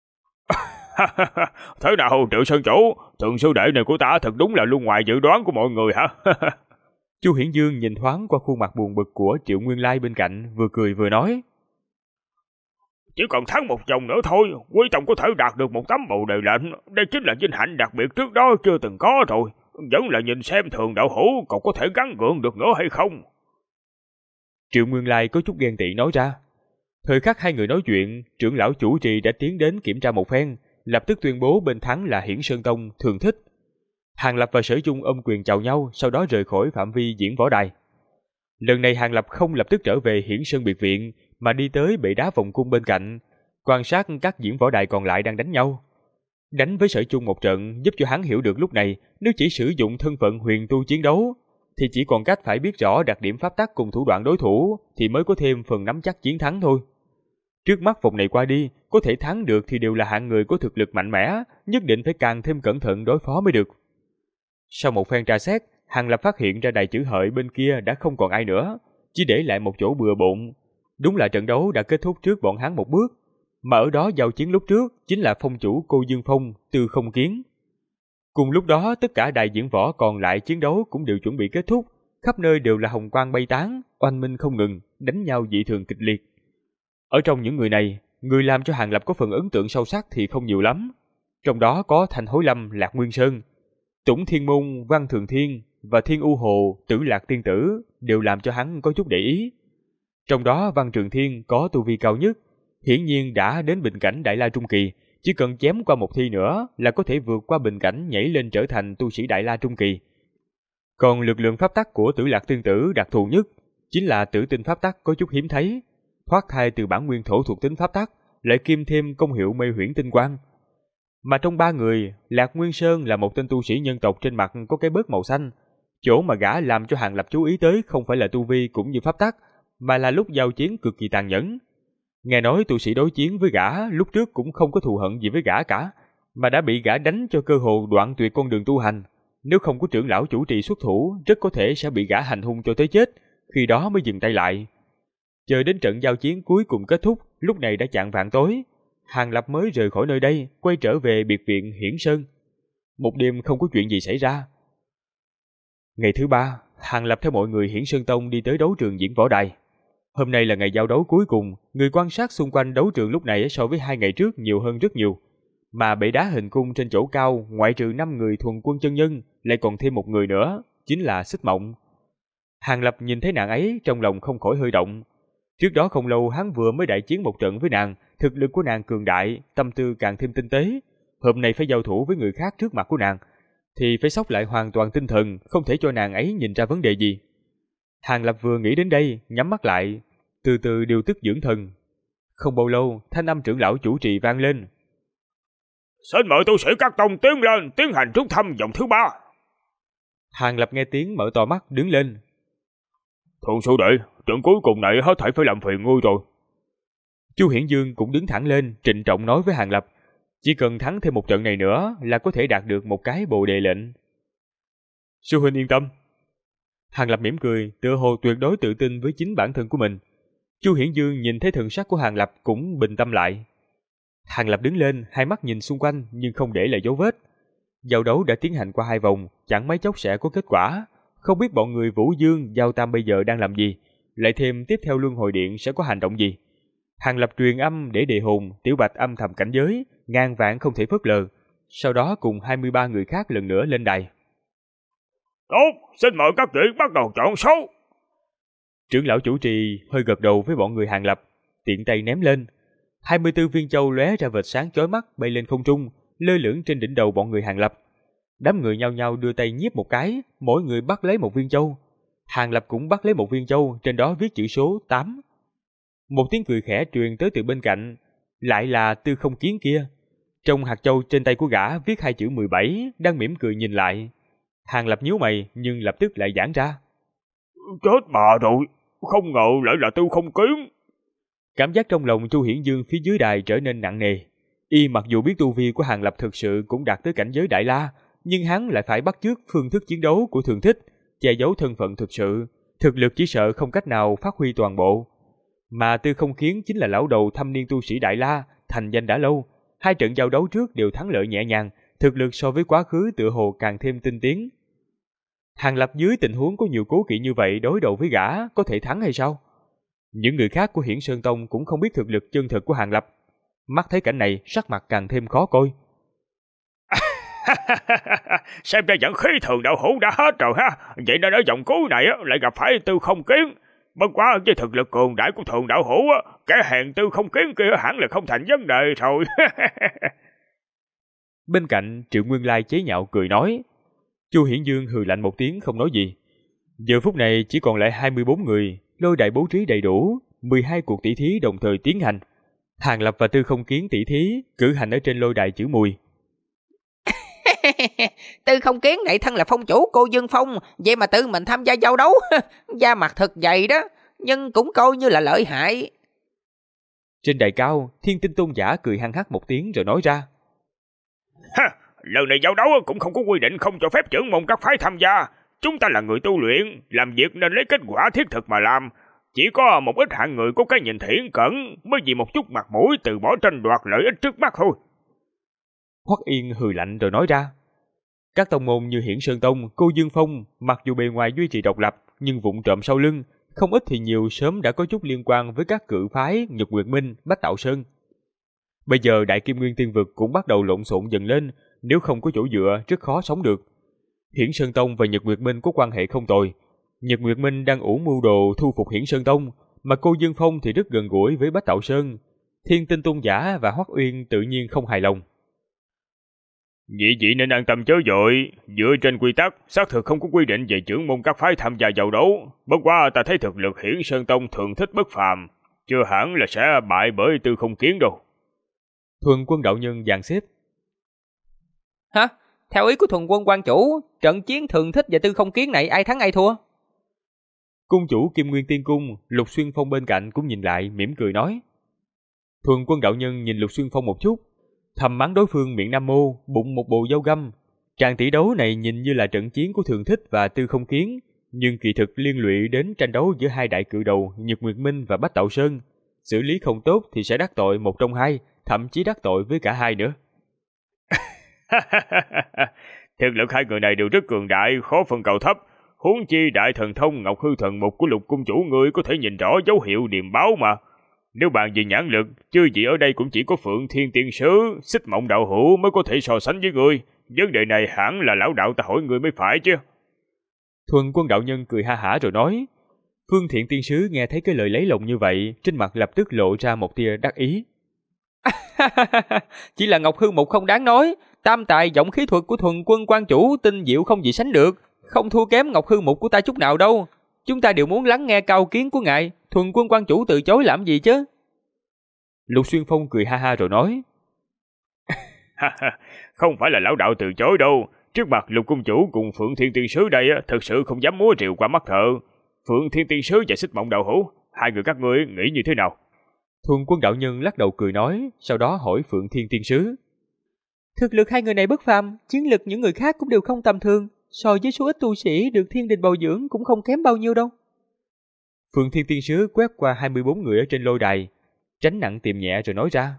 Thế nào Triệu Sơn Chủ, thượng sư đệ này của ta thật đúng là luôn ngoài dự đoán của mọi người hả? Chu Hiển Dương nhìn thoáng qua khuôn mặt buồn bực của Triệu Nguyên Lai bên cạnh, vừa cười vừa nói. Chỉ còn thắng một vòng nữa thôi, quý tông có thể đạt được một tấm bồ đề lệnh, đây chính là vinh hạnh đặc biệt trước đó chưa từng có rồi. Vẫn là nhìn xem thường đạo hữu còn có thể gắng gượng được nữa hay không. Triệu Nguyên Lai có chút ghen tị nói ra. Thời khắc hai người nói chuyện, trưởng lão chủ trì đã tiến đến kiểm tra một phen, lập tức tuyên bố bên thắng là Hiển Sơn Tông Thường Thích. Hàng Lập và Sở Chung ôm quyền chào nhau, sau đó rời khỏi phạm vi diễn võ đài. Lần này Hàng Lập không lập tức trở về Hiển Sơn biệt viện, mà đi tới bệ đá vòng cung bên cạnh, quan sát các diễn võ đài còn lại đang đánh nhau. Đánh với Sở Chung một trận giúp cho hắn hiểu được lúc này nếu chỉ sử dụng thân phận huyền tu chiến đấu thì chỉ còn cách phải biết rõ đặc điểm pháp tắc cùng thủ đoạn đối thủ thì mới có thêm phần nắm chắc chiến thắng thôi. Trước mắt vòng này qua đi, có thể thắng được thì đều là hạng người có thực lực mạnh mẽ, nhất định phải càng thêm cẩn thận đối phó mới được. Sau một phen tra xét, Hàng Lập phát hiện ra đài chữ hợi bên kia đã không còn ai nữa, chỉ để lại một chỗ bừa bộn. Đúng là trận đấu đã kết thúc trước bọn hắn một bước, mà ở đó giao chiến lúc trước chính là phong chủ Cô Dương Phong, Tư Không Kiến. Cùng lúc đó tất cả đài diễn võ còn lại chiến đấu cũng đều chuẩn bị kết thúc, khắp nơi đều là hồng quang bay tán, oanh minh không ngừng, đánh nhau dị thường kịch liệt. Ở trong những người này, người làm cho Hàng Lập có phần ấn tượng sâu sắc thì không nhiều lắm. Trong đó có Thanh Hối Lâm, Lạc Nguyên Sơn, Tủng Thiên Môn, Văn Thường Thiên và Thiên U Hồ, Tử Lạc Tiên Tử đều làm cho hắn có chút để ý. Trong đó Văn Trường Thiên có tu vi cao nhất, hiển nhiên đã đến bình cảnh Đại La Trung Kỳ, chỉ cần chém qua một thi nữa là có thể vượt qua bình cảnh nhảy lên trở thành tu sĩ Đại La Trung Kỳ. Còn lực lượng pháp tắc của Tử Lạc Tiên Tử đặc thù nhất chính là tử tinh pháp tắc có chút hiếm thấy, thoát thai từ bản nguyên thổ thuộc tính pháp tắc, lại kiêm thêm công hiệu mê huyễn tinh quang. Mà trong ba người, Lạc Nguyên Sơn là một tên tu sĩ nhân tộc trên mặt có cái bớt màu xanh. Chỗ mà gã làm cho Hàng Lập chú ý tới không phải là tu vi cũng như pháp tắc, mà là lúc giao chiến cực kỳ tàn nhẫn. Nghe nói tu sĩ đối chiến với gã lúc trước cũng không có thù hận gì với gã cả, mà đã bị gã đánh cho cơ hồ đoạn tuyệt con đường tu hành. Nếu không có trưởng lão chủ trì xuất thủ, rất có thể sẽ bị gã hành hung cho tới chết, khi đó mới dừng tay lại. Chờ đến trận giao chiến cuối cùng kết thúc, lúc này đã chạng vạng tối. Hàng Lập mới rời khỏi nơi đây, quay trở về biệt viện Hiển Sơn. Một đêm không có chuyện gì xảy ra. Ngày thứ ba, Hàng Lập theo mọi người Hiển Sơn Tông đi tới đấu trường diễn võ đài. Hôm nay là ngày giao đấu cuối cùng, người quan sát xung quanh đấu trường lúc này so với 2 ngày trước nhiều hơn rất nhiều. Mà bệ đá hình cung trên chỗ cao, ngoại trừ 5 người thuần quân chân nhân, lại còn thêm một người nữa, chính là Xích Mộng. Hàng Lập nhìn thấy nàng ấy, trong lòng không khỏi hơi động. Trước đó không lâu hắn vừa mới đại chiến một trận với nàng, thực lực của nàng cường đại, tâm tư càng thêm tinh tế. Hôm nay phải giao thủ với người khác trước mặt của nàng, thì phải sốc lại hoàn toàn tinh thần, không thể cho nàng ấy nhìn ra vấn đề gì. Hàng Lập vừa nghĩ đến đây, nhắm mắt lại, từ từ điều tức dưỡng thần. Không bao lâu, thanh âm trưởng lão chủ trì vang lên. Xin mời tu sĩ các tông tiến lên, tiến hành rút thăm vòng thứ 3. Hàng Lập nghe tiếng mở to mắt đứng lên. Thượng sư đệ, trận cuối cùng này hết thảy phải làm phiền ngươi rồi. Chu Hiển Dương cũng đứng thẳng lên, trịnh trọng nói với Hàng Lập. Chỉ cần thắng thêm một trận này nữa là có thể đạt được một cái bồ đề lệnh. Sư huynh yên tâm. Hàng Lập mỉm cười, tựa hồ tuyệt đối tự tin với chính bản thân của mình. Chu Hiển Dương nhìn thấy thần sắc của Hàng Lập cũng bình tâm lại. Hàng Lập đứng lên, hai mắt nhìn xung quanh nhưng không để lại dấu vết. Giao đấu đã tiến hành qua 2 vòng, chẳng mấy chốc sẽ có kết quả. Không biết bọn người Vũ Dương, Giao Tam bây giờ đang làm gì, lại thêm tiếp theo Luân Hồi Điện sẽ có hành động gì. Hàng Lập truyền âm để đề hồn, Tiểu Bạch âm thầm cảnh giới, ngàn vạn không thể phớt lờ. Sau đó cùng 23 người khác lần nữa lên đài. Tốt, xin mời các vị bắt đầu chọn số. Trưởng lão chủ trì hơi gật đầu với bọn người Hàng Lập, tiện tay ném lên. 24 viên châu lóe ra vệt sáng chói mắt bay lên không trung, lơ lửng trên đỉnh đầu bọn người Hàng Lập. Đám người nhao nhao đưa tay nhiếp một cái, mỗi người bắt lấy một viên châu. Hàng Lập cũng bắt lấy một viên châu, trên đó viết chữ số 8. Một tiếng cười khẽ truyền tới từ bên cạnh, lại là Tư Không Kiến kia. Trong hạt châu trên tay của gã viết 2 chữ 17, đang mỉm cười nhìn lại. Hàng Lập nhíu mày nhưng lập tức lại giãn ra. Chết bà rồi, không ngờ lại là Tư Không Kiến. Cảm giác trong lòng Chu Hiển Dương phía dưới đài trở nên nặng nề. Y mặc dù biết tu vi của Hàng Lập thực sự cũng đạt tới cảnh giới Đại La, nhưng hắn lại phải bắt chước phương thức chiến đấu của Thường Thích, che giấu thân phận thực sự, thực lực chỉ sợ không cách nào phát huy toàn bộ. Mà Tư Không Kiến chính là lão đầu thâm niên tu sĩ Đại La, thành danh đã lâu, 2 trận giao đấu trước đều thắng lợi nhẹ nhàng, thực lực so với quá khứ tựa hồ càng thêm tinh tiến. Hàng Lập dưới tình huống có nhiều cố kỵ như vậy đối đầu với gã có thể thắng hay sao? Những người khác của Hiển Sơn Tông cũng không biết thực lực chân thực của Hàng Lập. Mắt thấy cảnh này, sắc mặt càng thêm khó coi. Xem ra dẫn khí thường đạo hữu đã hết rồi ha. Vậy nên ở vòng cuối này lại gặp phải Tư Không Kiến. Bất quá với thực lực cường đại của thường đạo hữu, kẻ hèn Tư Không Kiến kia hẳn là không thành vấn đề rồi. Bên cạnh, Triệu Nguyên Lai chế nhạo cười nói. Chu Hiển Dương hừ lạnh một tiếng không nói gì. Giờ phút này chỉ còn lại 24 người, lôi đài bố trí đầy đủ, 12 cuộc tỷ thí đồng thời tiến hành. Hàng Lập và Tư Không Kiến tỷ thí cử hành ở trên lôi đài chữ Mùi. Tư Không Kiến này thân là phong chủ cô Dương Phong, vậy mà tự mình tham gia giao đấu. Da mặt thật dày đó, nhưng cũng coi như là lợi hại. Trên đài cao, Thiên Tinh Tôn giả cười hăng hắc một tiếng rồi nói ra. Ha, lần này giao đấu cũng không có quy định không cho phép trưởng môn các phái tham gia. Chúng ta là người tu luyện, làm việc nên lấy kết quả thiết thực mà làm. Chỉ có một ít hạng người có cái nhìn thiển cận mới vì một chút mặt mũi từ bỏ tranh đoạt lợi ích trước mắt thôi. Hoắc Yên hừ lạnh rồi nói ra. Các tông môn như Hiển Sơn Tông, Cô Dương Phong, mặc dù bề ngoài duy trì độc lập, nhưng vụng trộm sau lưng, không ít thì nhiều sớm đã có chút liên quan với các cự phái Nhật Nguyệt Minh, Bách Tạo Sơn. Bây giờ Đại Kim Nguyên Tiên Vực cũng bắt đầu lộn xộn dần lên, nếu không có chỗ dựa rất khó sống được. Hiển Sơn Tông và Nhật Nguyệt Minh có quan hệ không tồi. Nhật Nguyệt Minh đang ủ mưu đồ thu phục Hiển Sơn Tông, mà Cô Dương Phong thì rất gần gũi với Bách Tạo Sơn. Thiên Tinh Tôn giả và Hoắc Uyên tự nhiên không hài lòng. Nhị vị nên an tâm chớ vội, dựa trên quy tắc, xác thực không có quy định về trưởng môn các phái tham gia giao đấu. Bất quá ta thấy thực lực Hiển Sơn Tông Thường Thích bất phàm, chưa hẳn là sẽ bại bởi Tư Không Kiến đâu. Thuần Quân đạo nhân dàn xếp. Hả? Theo ý của Thuần Quân quan chủ, trận chiến Thường Thích và Tư Không Kiến này ai thắng ai thua? Cung chủ Kim Nguyên Tiên Cung, Lục Xuyên Phong bên cạnh cũng nhìn lại mỉm cười nói. Thuần Quân đạo nhân nhìn Lục Xuyên Phong một chút, thầm mắng đối phương miệng nam mô, bụng một bồ dâu găm. Tràng tỷ đấu này nhìn như là trận chiến của Thường Thích và Tư Không Kiến, nhưng kỳ thực liên lụy đến tranh đấu giữa 2 đại cự đầu Nhật Nguyệt Minh và Bách Tạo Sơn. Xử lý không tốt thì sẽ đắc tội một trong hai, thậm chí đắc tội với cả hai nữa. Thực lực 2 người này đều rất cường đại, khó phân cầu thấp. Huống chi đại thần thông Ngọc Hư Thần Mục của Lục cung chủ ngươi có thể nhìn rõ dấu hiệu điềm báo mà. Nếu bàn về nhãn lực, chư vị ở đây cũng chỉ có Phượng Thiên Tiên Sứ, Xích Mộng đạo hữu mới có thể so sánh với ngươi. Vấn đề này hẳn là lão đạo ta hỏi ngươi mới phải chứ. Thuần Quân đạo nhân cười ha hả rồi nói. Phương Thiện Tiên Sứ nghe thấy cái lời lấy lòng như vậy, trên mặt lập tức lộ ra một tia đắc ý. Chỉ là Ngọc Hư Mục không đáng nói, tam tài giọng khí thuật của Thuần Quân quan chủ tinh diệu không gì sánh được, không thua kém Ngọc Hư Mục của ta chút nào đâu. Chúng ta đều muốn lắng nghe cao kiến của ngài, Thuần Quân quan chủ từ chối làm gì chứ? Lục Xuyên Phong cười ha ha rồi nói. Không phải là lão đạo từ chối đâu. Trước mặt Lục cung chủ cùng Phượng Thiên Tiên Sứ đây thật sự không dám múa rìu qua mắt thợ. Phượng Thiên Tiên Sứ và Xích Mộng đạo hữu, 2 người các ngươi nghĩ như thế nào? Thuần Quân đạo nhân lắc đầu cười nói, sau đó hỏi Phượng Thiên Tiên Sứ. Thực lực 2 người này bất phàm, chiến lực những người khác cũng đều không tầm thường. so với số ít tu sĩ được thiên đình bồi dưỡng cũng không kém bao nhiêu đâu. Phượng Thiên Tiên Sứ quét qua 24 người ở trên lôi đài, tránh nặng tìm nhẹ rồi nói ra.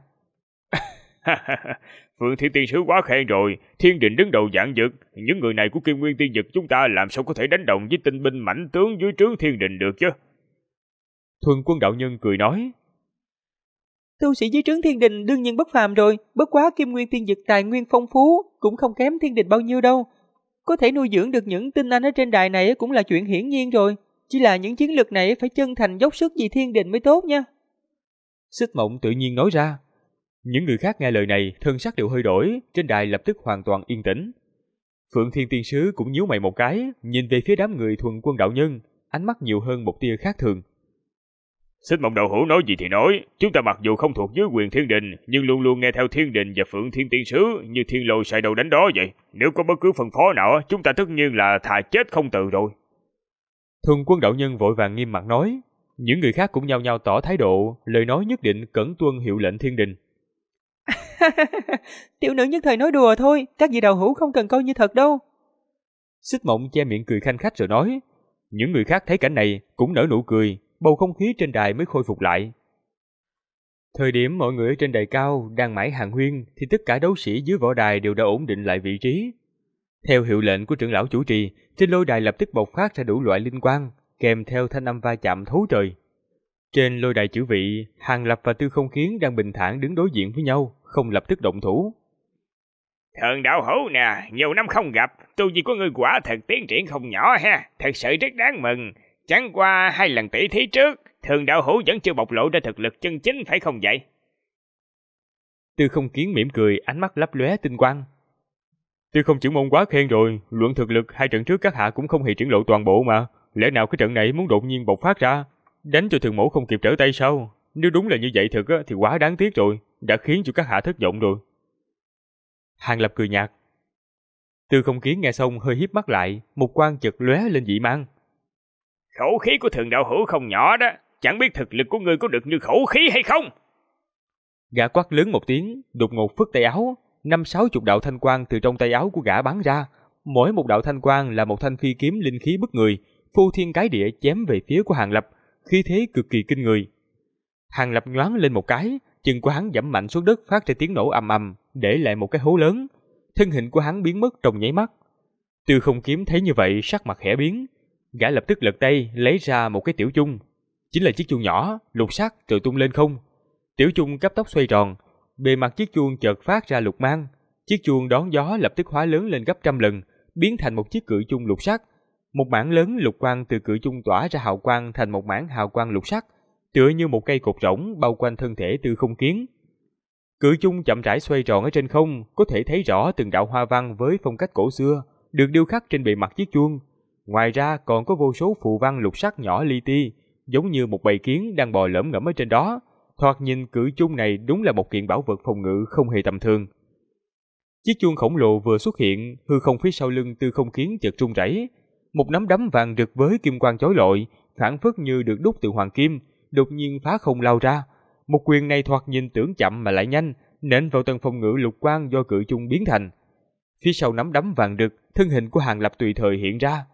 Phượng Thiên Tiên Sứ quá khen rồi, thiên đình đứng đầu vạn dực, những người này của Kim Nguyên Tiên Dực chúng ta làm sao có thể đánh đồng với tinh binh mãnh tướng dưới trướng thiên đình được chứ? Thuần Quân đạo nhân cười nói. Tu sĩ dưới trướng thiên đình đương nhiên bất phàm rồi, bất quá Kim Nguyên Tiên Dực tài nguyên phong phú, cũng không kém thiên đình bao nhiêu đâu. Có thể nuôi dưỡng được những tinh anh ở trên đài này cũng là chuyện hiển nhiên rồi. Chỉ là những chiến lược này phải chân thành dốc sức vì thiên đình mới tốt nha. Xích Mộng tự nhiên nói ra. Những người khác nghe lời này, thân sắc đều hơi đổi, trên đài lập tức hoàn toàn yên tĩnh. Phượng Thiên Tiên Sứ cũng nhíu mày một cái, nhìn về phía đám người Thuần Quân đạo nhân, ánh mắt nhiều hơn một tia khác thường. Xích Mộng đạo hữu nói gì thì nói, chúng ta mặc dù không thuộc dưới quyền thiên đình, nhưng luôn luôn nghe theo thiên đình và Phượng Thiên Tiên Sứ như thiên lôi sai đầu đánh đó vậy. Nếu có bất cứ phân phó nào, chúng ta tất nhiên là thà chết không từ rồi. Thuần Quân đạo nhân vội vàng nghiêm mặt nói. Những người khác cũng nhao nhao tỏ thái độ, lời nói nhất định cẩn tuân hiệu lệnh thiên đình. Tiểu nữ nhất thời nói đùa thôi, các vị đạo hữu không cần coi như thật đâu. Xích Mộng che miệng cười khanh khách rồi nói. Những người khác thấy cảnh này cũng nở nụ cười, bầu không khí trên đài mới khôi phục lại. Thời điểm mọi người ở trên đài cao đang mãi hàn huyên thì tất cả đấu sĩ dưới võ đài đều đã ổn định lại vị trí. Theo hiệu lệnh của trưởng lão chủ trì, trên lôi đài lập tức bộc phát ra đủ loại linh quang, kèm theo thanh âm va chạm thấu trời. Trên lôi đài chữ vị, Hàng Lập và Tư Không Kiến đang bình thản đứng đối diện với nhau, không lập tức động thủ. Thần đạo hữu nè, nhiều năm không gặp, tu vi của ngươi quả thật tiến triển không nhỏ ha, thật sự rất đáng mừng. Chẳng qua 2 lần tỷ thí trước, Thần đạo hữu vẫn chưa bộc lộ ra thực lực chân chính phải không vậy? Tư Không Kiến mỉm cười, ánh mắt lấp lóe tinh quang. Tư Không trưởng môn quá khen rồi, luận thực lực 2 trận trước các hạ cũng không hề triển lộ toàn bộ mà, lẽ nào cái trận này muốn đột nhiên bộc phát ra, đánh cho Thường Mẫu không kịp trở tay sao? Nếu đúng là như vậy thực thì quá đáng tiếc rồi, đã khiến cho các hạ thất vọng rồi. Hàng Lập cười nhạt. Tư Không Kiến nghe xong hơi híp mắt lại, một quang chợt lóe lên dị mang. Khẩu khí của Thường đạo hữu không nhỏ đó, chẳng biết thực lực của ngươi có được như khẩu khí hay không? Gã quát lớn một tiếng, đột ngột phất tay áo, 50-60 đạo thanh quang từ trong tay áo của gã bắn ra, mỗi một đạo thanh quang là một thanh phi kiếm linh khí bức người, phô thiên cái địa chém về phía của Hàng Lập, khí thế cực kỳ kinh người. Hàng Lập nhoáng lên một cái, chân của hắn giẫm mạnh xuống đất phát ra tiếng nổ ầm ầm, để lại một cái hố lớn. Thân hình của hắn biến mất trong nháy mắt. Tư Không Kiếm thấy như vậy, sắc mặt khẽ biến, gã lập tức lật tay lấy ra một cái tiểu chung, chính là chiếc chuông nhỏ, lục sắc rồi tung lên không. Tiểu chung cấp tốc xoay tròn, bề mặt chiếc chuông chợt phát ra lục mang, chiếc chuông đón gió lập tức hóa lớn lên gấp trăm lần, biến thành một chiếc cự chung lục sắc. Một mảng lớn lục quang từ cự chung tỏa ra hào quang thành một mảng hào quang lục sắc, tựa như một cây cột rỗng bao quanh thân thể Tư Không Kiến. Cự chung chậm rãi xoay tròn ở trên không, có thể thấy rõ từng đạo hoa văn với phong cách cổ xưa được điêu khắc trên bề mặt chiếc chuông. Ngoài ra còn có vô số phù văn lục sắc nhỏ li ti, giống như một bầy kiến đang bò lởm ngởm ở trên đó. Thoạt nhìn cự chung này đúng là một kiện bảo vật phòng ngự không hề tầm thường. Chiếc chuông khổng lồ vừa xuất hiện, hư không phía sau lưng Tư Không Kiến chợt rung rẩy. Một nắm đấm vàng rực với kim quang chói lọi, phảng phất như được đúc từ hoàng kim, đột nhiên phá không lao ra. Một quyền này thoạt nhìn tưởng chậm mà lại nhanh, nện vào tầng phòng ngự lục quang do cự chung biến thành. Phía sau nắm đấm vàng rực, thân hình của Hàng Lập tùy thời hiện ra.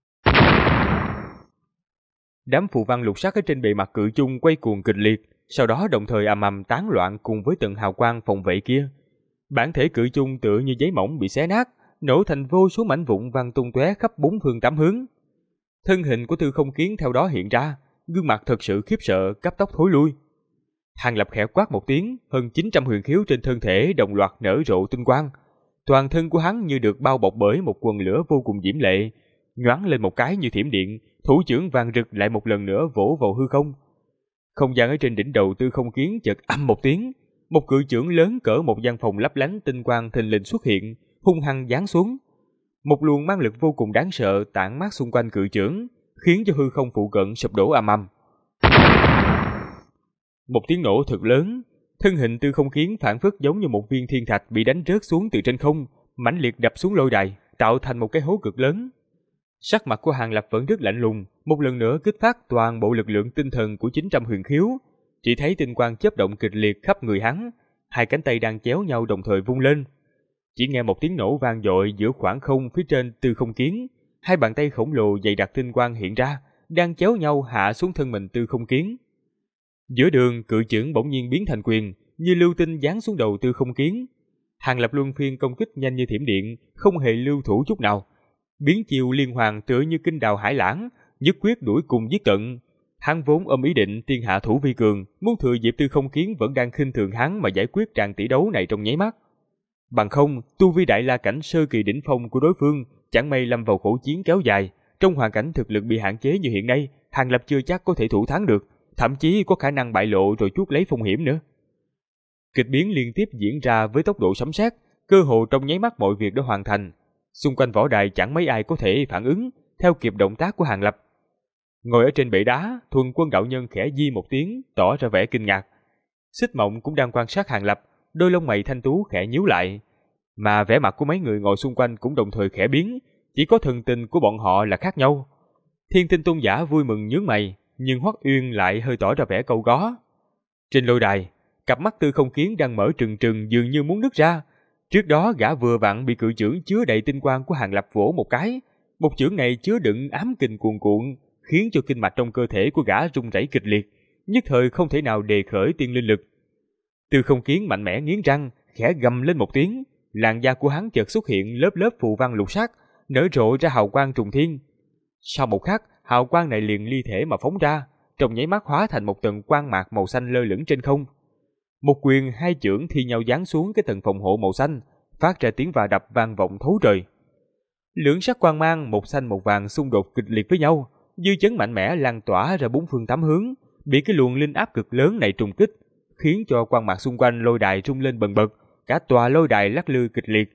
Đám phù văn lục sắc ở trên bề mặt cự chung quay cuồng kịch liệt, sau đó đồng thời ầm ầm tán loạn cùng với tầng hào quang phòng vệ kia. Bản thể cự chung tựa như giấy mỏng bị xé nát, nổ thành vô số mảnh vụn văng tung tóe khắp 4 phương 8 hướng. Thân hình của Tư Không Kiến theo đó hiện ra, gương mặt thật sự khiếp sợ, cấp tốc thối lui. Hàng Lập khẽ quát một tiếng, hơn 900 huyền khiếu trên thân thể đồng loạt nở rộ tinh quang. Toàn thân của hắn như được bao bọc bởi một quần lửa vô cùng diễm lệ, nhoáng lên một cái như thiểm điện, thủ chưởng vàng rực lại một lần nữa vỗ vào hư không. Không gian ở trên đỉnh đầu Tư Không Kiến chợt ầm một tiếng, một cự chưởng lớn cỡ một gian phòng lấp lánh tinh quang thình lình xuất hiện, hung hăng giáng xuống. Một luồng mang lực vô cùng đáng sợ tản mát xung quanh cự chưởng, khiến cho hư không phụ cận sụp đổ ầm ầm. Một tiếng nổ thật lớn, thân hình Tư Không Kiến phản phất giống như một viên thiên thạch bị đánh rớt xuống từ trên không, mãnh liệt đập xuống lôi đài, tạo thành một cái hố cực lớn. Sắc mặt của Hàng Lập vẫn rất lạnh lùng, một lần nữa kích phát toàn bộ lực lượng tinh thần của 900 huyền khiếu, chỉ thấy tinh quang chớp động kịch liệt khắp người hắn, hai cánh tay đang chéo nhau đồng thời vung lên. Chỉ nghe một tiếng nổ vang dội giữa khoảng không phía trên Tư Không Kiến, hai bàn tay khổng lồ dày đặc tinh quang hiện ra, đang chéo nhau hạ xuống thân mình Tư Không Kiến. Giữa đường, cự chưởng bỗng nhiên biến thành quyền, như lưu tinh giáng xuống đầu Tư Không Kiến. Hàng Lập luân phiên công kích nhanh như thiểm điện, không hề lưu thủ chút nào. Biến chiêu liên hoàn tựa như kinh đào hải lãng, nhất quyết đuổi cùng giết tận. Hắn vốn ôm ý định tiên hạ thủ vi cường, muốn thừa dịp Tư Không Kiến vẫn đang khinh thường hắn mà giải quyết tràng tỷ đấu này trong nháy mắt. Bằng không, tu vi đại la cảnh sơ kỳ đỉnh phong của đối phương chẳng may lâm vào khổ chiến kéo dài. Trong hoàn cảnh thực lực bị hạn chế như hiện nay, Hàng Lập chưa chắc có thể thủ thắng được, thậm chí có khả năng bại lộ rồi chuốc lấy phong hiểm nữa. Kịch biến liên tiếp diễn ra với tốc độ sấm sét, cơ hồ trong nháy mắt mọi việc đã hoàn thành. Xung quanh võ đài chẳng mấy ai có thể phản ứng theo kịp động tác của Hàng Lập. Ngồi ở trên bệ đá, Thuần Quân đạo nhân khẽ di một tiếng, tỏ ra vẻ kinh ngạc. Xích Mộng cũng đang quan sát Hàng Lập, đôi lông mày thanh tú khẽ nhíu lại, mà vẻ mặt của mấy người ngồi xung quanh cũng đồng thời khẽ biến, chỉ có thần tình của bọn họ là khác nhau. Thiên Tinh Tôn giả vui mừng nhướng mày, nhưng Hoắc Uyên lại hơi tỏ ra vẻ câu gó. Trên lôi đài, cặp mắt Tư Không Kiến đang mở trừng trừng dường như muốn nứt ra. Trước đó gã vừa vặn bị cự chưởng chứa đầy tinh quang của Hàng Lập vỗ một cái, một chưởng này chứa đựng ám kình cuồn cuộn, khiến cho kinh mạch trong cơ thể của gã rung rẩy kịch liệt, nhất thời không thể nào đề khởi tiên linh lực. Tư Không Kiến mạnh mẽ nghiến răng, khẽ gầm lên một tiếng, làn da của hắn chợt xuất hiện lớp lớp phù văn lục sắc, nở rộ ra hào quang trùng thiên. Sau một khắc, hào quang này liền ly thể mà phóng ra, trong nháy mắt hóa thành một tầng quang mạc màu xanh lơ lửng trên không. Một quyền hai chưởng thi nhau giáng xuống cái tầng phòng hộ màu xanh, phát ra tiếng va đập vang vọng thấu trời. Lưỡng sắc quang mang một xanh một vàng xung đột kịch liệt với nhau, dư chấn mạnh mẽ lan tỏa ra bốn phương tám hướng, bị cái luồng linh áp cực lớn này trùng kích, khiến cho quang mạc xung quanh lôi đài rung lên bần bật, cả tòa lôi đài lắc lư kịch liệt.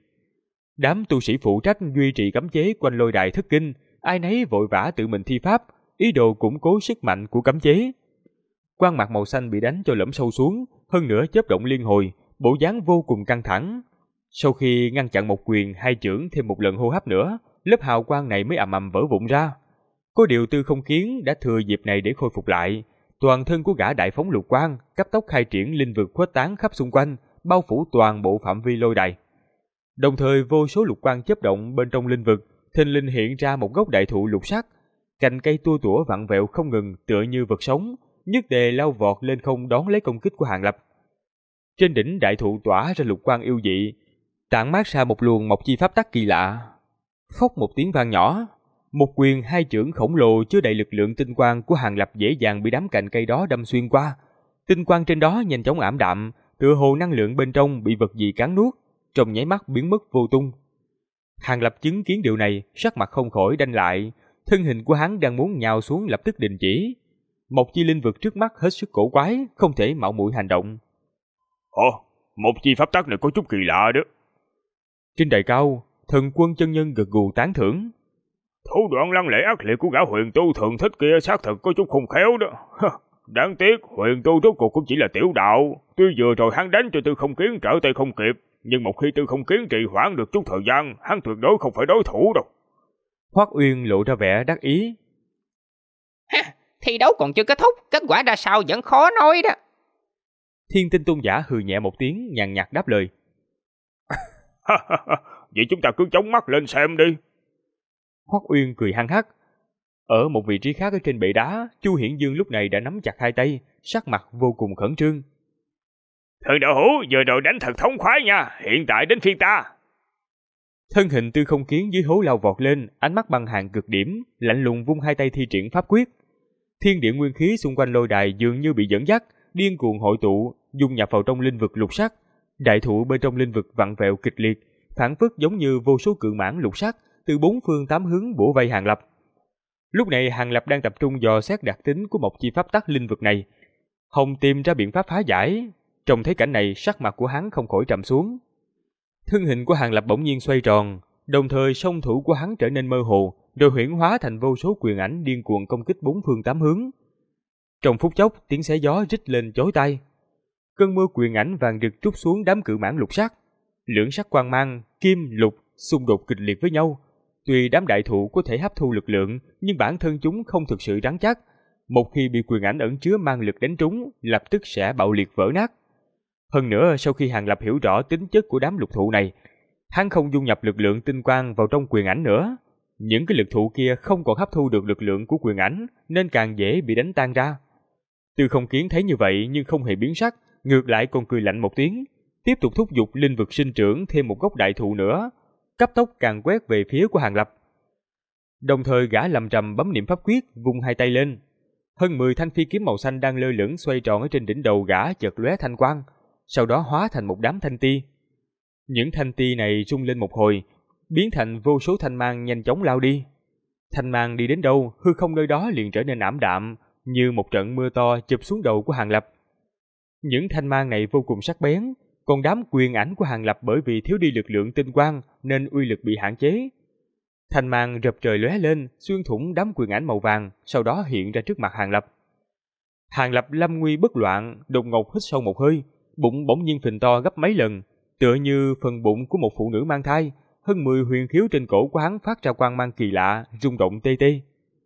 Đám tu sĩ phụ trách duy trì cấm chế quanh lôi đài thất kinh, ai nấy vội vã tự mình thi pháp, ý đồ củng cố sức mạnh của cấm chế. Quang mạc màu xanh bị đánh cho lõm sâu xuống, hơn nữa chớp động liên hồi, bộ dáng vô cùng căng thẳng. Sau khi ngăn chặn một quyền hai chưởng thêm một lần hô hấp nữa, lớp hào quang này mới ầm ầm vỡ vụn ra. Có điều Tư Không Kiến đã thừa dịp này để khôi phục lại, toàn thân của gã đại phóng lục quang, cấp tốc khai triển linh vực khuếch tán khắp xung quanh, bao phủ toàn bộ phạm vi lôi đài. Đồng thời vô số lục quang chớp động bên trong linh vực, thình lình hiện ra một gốc đại thụ lục sắc, cành cây tua tủa vặn vẹo không ngừng tựa như vật sống, nhất tề lao vọt lên không đón lấy công kích của Hàng Lập. Trên đỉnh đại thụ tỏa ra lục quang yêu dị, tản mát ra một luồng mộc chi pháp tắc kỳ lạ. Phốc một tiếng vang nhỏ, một quyền hai chưởng khổng lồ chứa đầy lực lượng tinh quang của Hàng Lập dễ dàng bị đám cành cây đó đâm xuyên qua. Tinh quang trên đó nhanh chóng ảm đạm, tựa hồ năng lượng bên trong bị vật gì cắn nuốt, trong nháy mắt biến mất vô tung. Hàng Lập chứng kiến điều này, sắc mặt không khỏi đanh lại, thân hình của hắn đang muốn nhào xuống lập tức đình chỉ. Mộc chi linh vực trước mắt hết sức cổ quái, không thể mạo muội hành động. Ồ, một chi pháp tắc này có chút kỳ lạ đó. Trên đài cao, Thần Quân chân nhân gật gù tán thưởng. Thủ đoạn lăng lệ ác liệt của gã huyền tu thường thích kia xác thực có chút không khéo đó. Đáng tiếc, huyền tu rốt cuộc cũng chỉ là tiểu đạo. Tuy vừa rồi hắn đánh cho Tư Không Kiến trở tay không kịp, nhưng một khi Tư Không Kiến trì hoãn được chút thời gian, hắn tuyệt đối không phải đối thủ đâu. Hoắc Uyên lộ ra vẻ đắc ý. Thi đấu còn chưa kết thúc, kết quả ra sao vẫn khó nói đó. Thiên Tinh Tôn giả hừ nhẹ một tiếng, nhàn nhạt đáp lời. Vậy chúng ta cứ chống mắt lên xem đi. Hoắc Uyên cười hăng hắc. Ở một vị trí khác ở trên bệ đá, Chu Hiển Dương lúc này đã nắm chặt hai tay, sắc mặt vô cùng khẩn trương. Thần đạo hữu vừa rồi đánh thật thống khoái nha, hiện tại đến phiên ta. Thân hình Tư Không Kiến dưới hố lao vọt lên, ánh mắt băng hàn cực điểm, lạnh lùng vung hai tay thi triển pháp quyết. Thiên địa nguyên khí xung quanh lôi đài dường như bị dẫn dắt, điên cuồng hội tụ, dung nhập vào trong linh vực lục sắc. Đại thụ bên trong linh vực vặn vẹo kịch liệt, phản phất giống như vô số cự mãng lục sắc từ bốn phương tám hướng bủa vây Hàng Lập. Lúc này Hàng Lập đang tập trung dò xét đặc tính của một chi pháp tắc linh vực này, hòng tìm ra biện pháp phá giải. Trông thấy cảnh này, sắc mặt của hắn không khỏi trầm xuống. Thân hình của Hàng Lập bỗng nhiên xoay tròn, đồng thời song thủ của hắn trở nên mơ hồ, rồi huyễn hóa thành vô số quyền ảnh điên cuồng công kích bốn phương tám hướng. Trong phút chốc, tiếng xé gió rít lên chói tai. Cơn mưa quyền ảnh vàng rực trút xuống đám cự mãng lục sắc. Lưỡng sắc quang mang, kim, lục xung đột kịch liệt với nhau. Tuy đám đại thụ có thể hấp thu lực lượng, nhưng bản thân chúng không thực sự rắn chắc. Một khi bị quyền ảnh ẩn chứa mang lực đánh trúng, lập tức sẽ bạo liệt vỡ nát. Hơn nữa, sau khi Hàng Lập hiểu rõ tính chất của đám lục thụ này, Hắn không dung nhập lực lượng tinh quang vào trong quyền ảnh nữa. Những cái lực thụ kia không còn hấp thu được lực lượng của quyền ảnh, nên càng dễ bị đánh tan ra. Tư Không Kiến thấy như vậy nhưng không hề biến sắc, ngược lại còn cười lạnh một tiếng, tiếp tục thúc giục linh vực sinh trưởng thêm một gốc đại thụ nữa, cấp tốc càng quét về phía của Hàng Lập. Đồng thời gã lầm trầm bấm niệm pháp quyết, vung hai tay lên. Hơn 10 thanh phi kiếm màu xanh đang lơ lửng xoay tròn ở trên đỉnh đầu gã chợt lóe thanh quang, sau đó hóa thành một đám thanh ti. Những thanh ti này rung lên một hồi, biến thành vô số thanh mang nhanh chóng lao đi. Thanh mang đi đến đâu, hư không nơi đó liền trở nên ảm đạm, như một trận mưa to chụp xuống đầu của Hàng Lập. Những thanh mang này vô cùng sắc bén, còn đám quyền ảnh của Hàng Lập bởi vì thiếu đi lực lượng tinh quang nên uy lực bị hạn chế. Thanh mang rập trời lóe lên, xuyên thủng đám quyền ảnh màu vàng, sau đó hiện ra trước mặt Hàng Lập. Hàng Lập lâm nguy bất loạn, đột ngột hít sâu một hơi, bụng bỗng nhiên phình to gấp mấy lần, tựa như phần bụng của một phụ nữ mang thai. Hơn 10 huyền khiếu trên cổ của hắn phát ra quang mang kỳ lạ, rung động tê tê.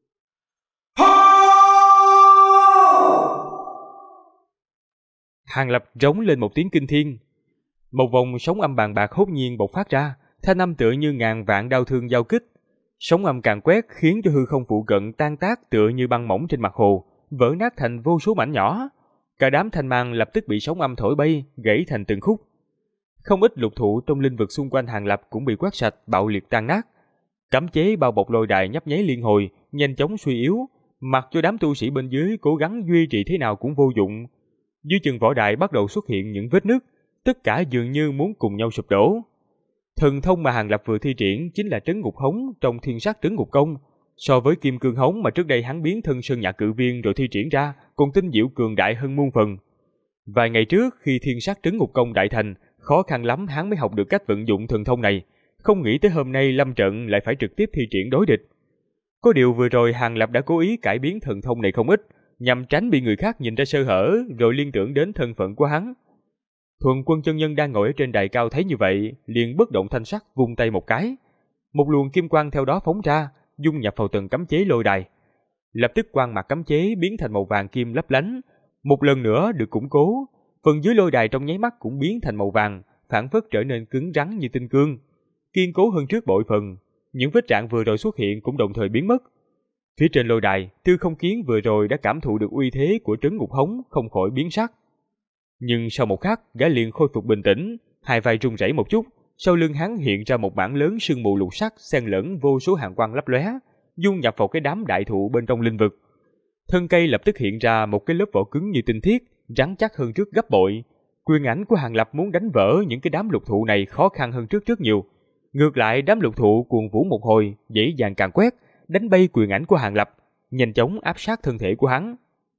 Hàng Lập rống lên một tiếng kinh thiên. Một vòng sóng âm bàn bạc hốt nhiên bộc phát ra, thanh âm tựa như ngàn vạn đao thương giao kích. Sóng âm càng quét khiến cho hư không phụ cận tan tác tựa như băng mỏng trên mặt hồ, vỡ nát thành vô số mảnh nhỏ. Cả đám thanh mang lập tức bị sóng âm thổi bay, gãy thành từng khúc. Không ít lục thụ trong linh vực xung quanh Hàng Lập cũng bị quét sạch, bạo liệt tan nát. Cấm chế bao bọc lôi đài nhấp nháy liên hồi, nhanh chóng suy yếu, mặc cho đám tu sĩ bên dưới cố gắng duy trì thế nào cũng vô dụng. Dưới chân võ đài bắt đầu xuất hiện những vết nứt, tất cả dường như muốn cùng nhau sụp đổ. Thần thông mà Hàng Lập vừa thi triển chính là Trấn Ngục Hống trong Thiên Sát Trấn Ngục Công, so với Kim Cương Hống mà trước đây hắn biến thân Sơn Nhạc Cự Viên rồi thi triển ra, còn tinh diệu cường đại hơn muôn phần. Vài ngày trước khi Thiên Sát Trấn Ngục Công đại thành, khó khăn lắm hắn mới học được cách vận dụng thần thông này, không nghĩ tới hôm nay lâm trận lại phải trực tiếp thi triển đối địch. Có điều vừa rồi Hàng Lập đã cố ý cải biến thần thông này không ít, nhằm tránh bị người khác nhìn ra sơ hở rồi liên tưởng đến thân phận của hắn. Thuần Quân chân nhân đang ngồi ở trên đài cao thấy như vậy, liền bất động thanh sắc vung tay một cái. Một luồng kim quang theo đó phóng ra, dung nhập vào tầng cấm chế lôi đài. Lập tức quang mặt cấm chế biến thành màu vàng kim lấp lánh, một lần nữa được củng cố. Phần dưới lôi đài trong nháy mắt cũng biến thành màu vàng, phản phất trở nên cứng rắn như tinh cương, kiên cố hơn trước bội phần. Những vết rạn vừa rồi xuất hiện cũng đồng thời biến mất. Phía trên lôi đài, Tư Không Kiến vừa rồi đã cảm thụ được uy thế của Trấn Ngục Hống, không khỏi biến sắc. Nhưng sau một khắc, gã liền khôi phục bình tĩnh, hai vai run rẩy một chút, sau lưng hắn hiện ra một mảng lớn sương mù lục sắc xen lẫn vô số hàn quang lấp lóe, dung nhập vào cái đám đại thụ bên trong linh vực. Thân cây lập tức hiện ra một cái lớp vỏ cứng như tinh thiết, rắn chắc hơn trước gấp bội. Quyền ảnh của Hàng Lập muốn đánh vỡ những cái đám lục thụ này khó khăn hơn trước rất nhiều. Ngược lại đám lục thụ cuồng vũ một hồi, dễ dàng càn quét, đánh bay quyền ảnh của Hàng Lập, nhanh chóng áp sát thân thể của hắn.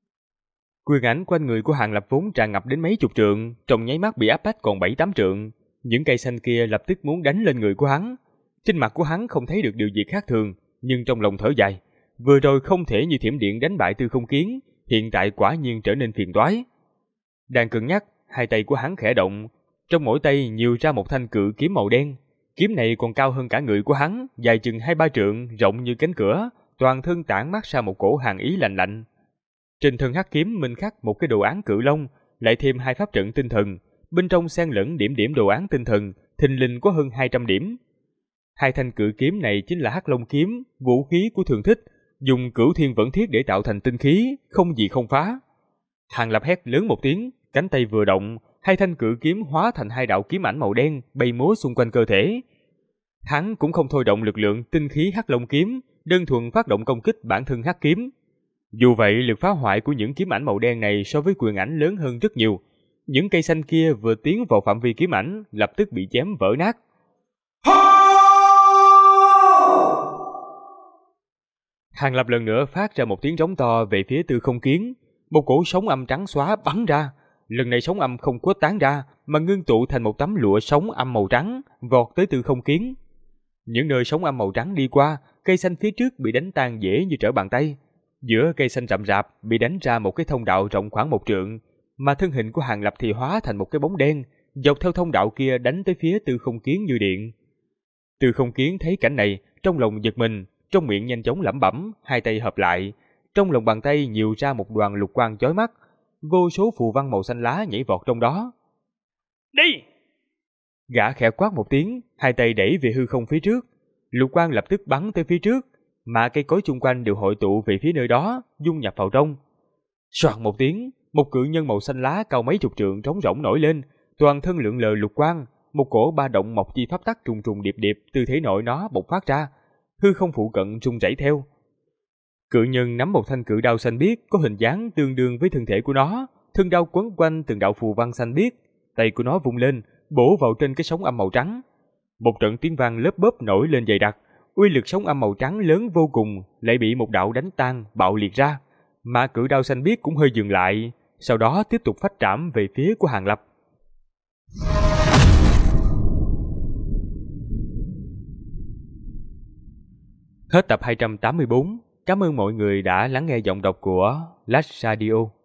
Quyền ảnh quanh người của Hàng Lập vốn tràn ngập đến mấy chục trượng, trong nháy mắt bị áp bách còn 7-8 trượng. Những cây xanh kia lập tức muốn đánh lên người của hắn. Trên mặt của hắn không thấy được điều gì khác thường, nhưng trong lòng thở dài. Vừa rồi không thể như thiểm điện đánh bại Tư Không Kiến, hiện tại quả nhiên trở nên phiền toái. Đang cân nhắc, hai tay của hắn khẽ động, trong mỗi tay nhiều ra một thanh cự kiếm màu đen. Kiếm này còn cao hơn cả người của hắn, dài chừng 2-3 trượng, rộng như cánh cửa, toàn thân tản mát ra một cổ hàn ý lạnh lạnh. Trên thân hắc kiếm minh khắc một cái đồ án cự long, lại thêm 2 pháp trận tinh thần, bên trong xen lẫn điểm điểm đồ án tinh thần, thình lình có hơn 200 điểm. Hai thanh cự kiếm này chính là Hắc Long kiếm, vũ khí của Thường Thích, dùng Cửu Thiên Vẫn Thiết để tạo thành tinh khí, không gì không phá. Hàng Lập hét lớn một tiếng, cánh tay vừa động, hai thanh cự kiếm hóa thành 2 đạo kiếm ảnh màu đen bay múa xung quanh cơ thể. Hắn cũng không thôi động lực lượng tinh khí Hắc Long kiếm, đơn thuần phát động công kích bản thân hắc kiếm. Dù vậy, lực phá hoại của những kiếm ảnh màu đen này so với quyền ảnh lớn hơn rất nhiều. Những cây xanh kia vừa tiến vào phạm vi kiếm ảnh, lập tức bị chém vỡ nát. Hàng Lập lần nữa phát ra một tiếng rống to về phía Tư Không Kiến. Một cổ sóng âm trắng xóa bắn ra. Lần này sóng âm không khuếch tán ra, mà ngưng tụ thành một tấm lụa sóng âm màu trắng, vọt tới Tư Không Kiến. Những nơi sóng âm màu trắng đi qua, cây xanh phía trước bị đánh tan dễ như trở bàn tay. Giữa cây xanh rậm rạp bị đánh ra một cái thông đạo rộng khoảng 1 trượng, mà thân hình của Hàng Lập thì hóa thành một cái bóng đen, dọc theo thông đạo kia đánh tới phía Tư Không Kiến như điện. Tư Không Kiến thấy cảnh này, trong lòng giật mình, trong miệng nhanh chóng lẩm bẩm, hai tay hợp lại, trong lòng bàn tay nhiều ra một đoàn lục quang chói mắt, vô số phù văn màu xanh lá nhảy vọt trong đó. Đi! Gã khẽ quát một tiếng, hai tay đẩy về hư không phía trước. Lục quang lập tức bắn tới phía trước, mà cây cối chung quanh đều hội tụ về phía nơi đó, dung nhập vào trong. Soạt một tiếng, một cự nhân màu xanh lá cao mấy chục trượng trống rỗng nổi lên, toàn thân lượn lờ lục quang, một cổ ba động mộc chi pháp tắc trùng trùng điệp điệp từ thể nội nó bộc phát ra, hư không phụ cận rung rẩy theo. Cự nhân nắm một thanh cự đao xanh biếc có hình dáng tương đương với thân thể của nó, thân đao quấn quanh từng đạo phù văn xanh biếc, tay của nó vung lên, bổ vào trên cái sóng âm màu trắng. Một trận tiếng vang lớp bốp nổi lên dày đặc, uy lực sóng âm màu trắng lớn vô cùng, lại bị một đạo đánh tan, bạo liệt ra, mà cự đao xanh biếc cũng hơi dừng lại, sau đó tiếp tục phách trảm về phía của Hàng Lập. Hết tập 284. Cảm ơn mọi người đã lắng nghe giọng đọc của Last Radio.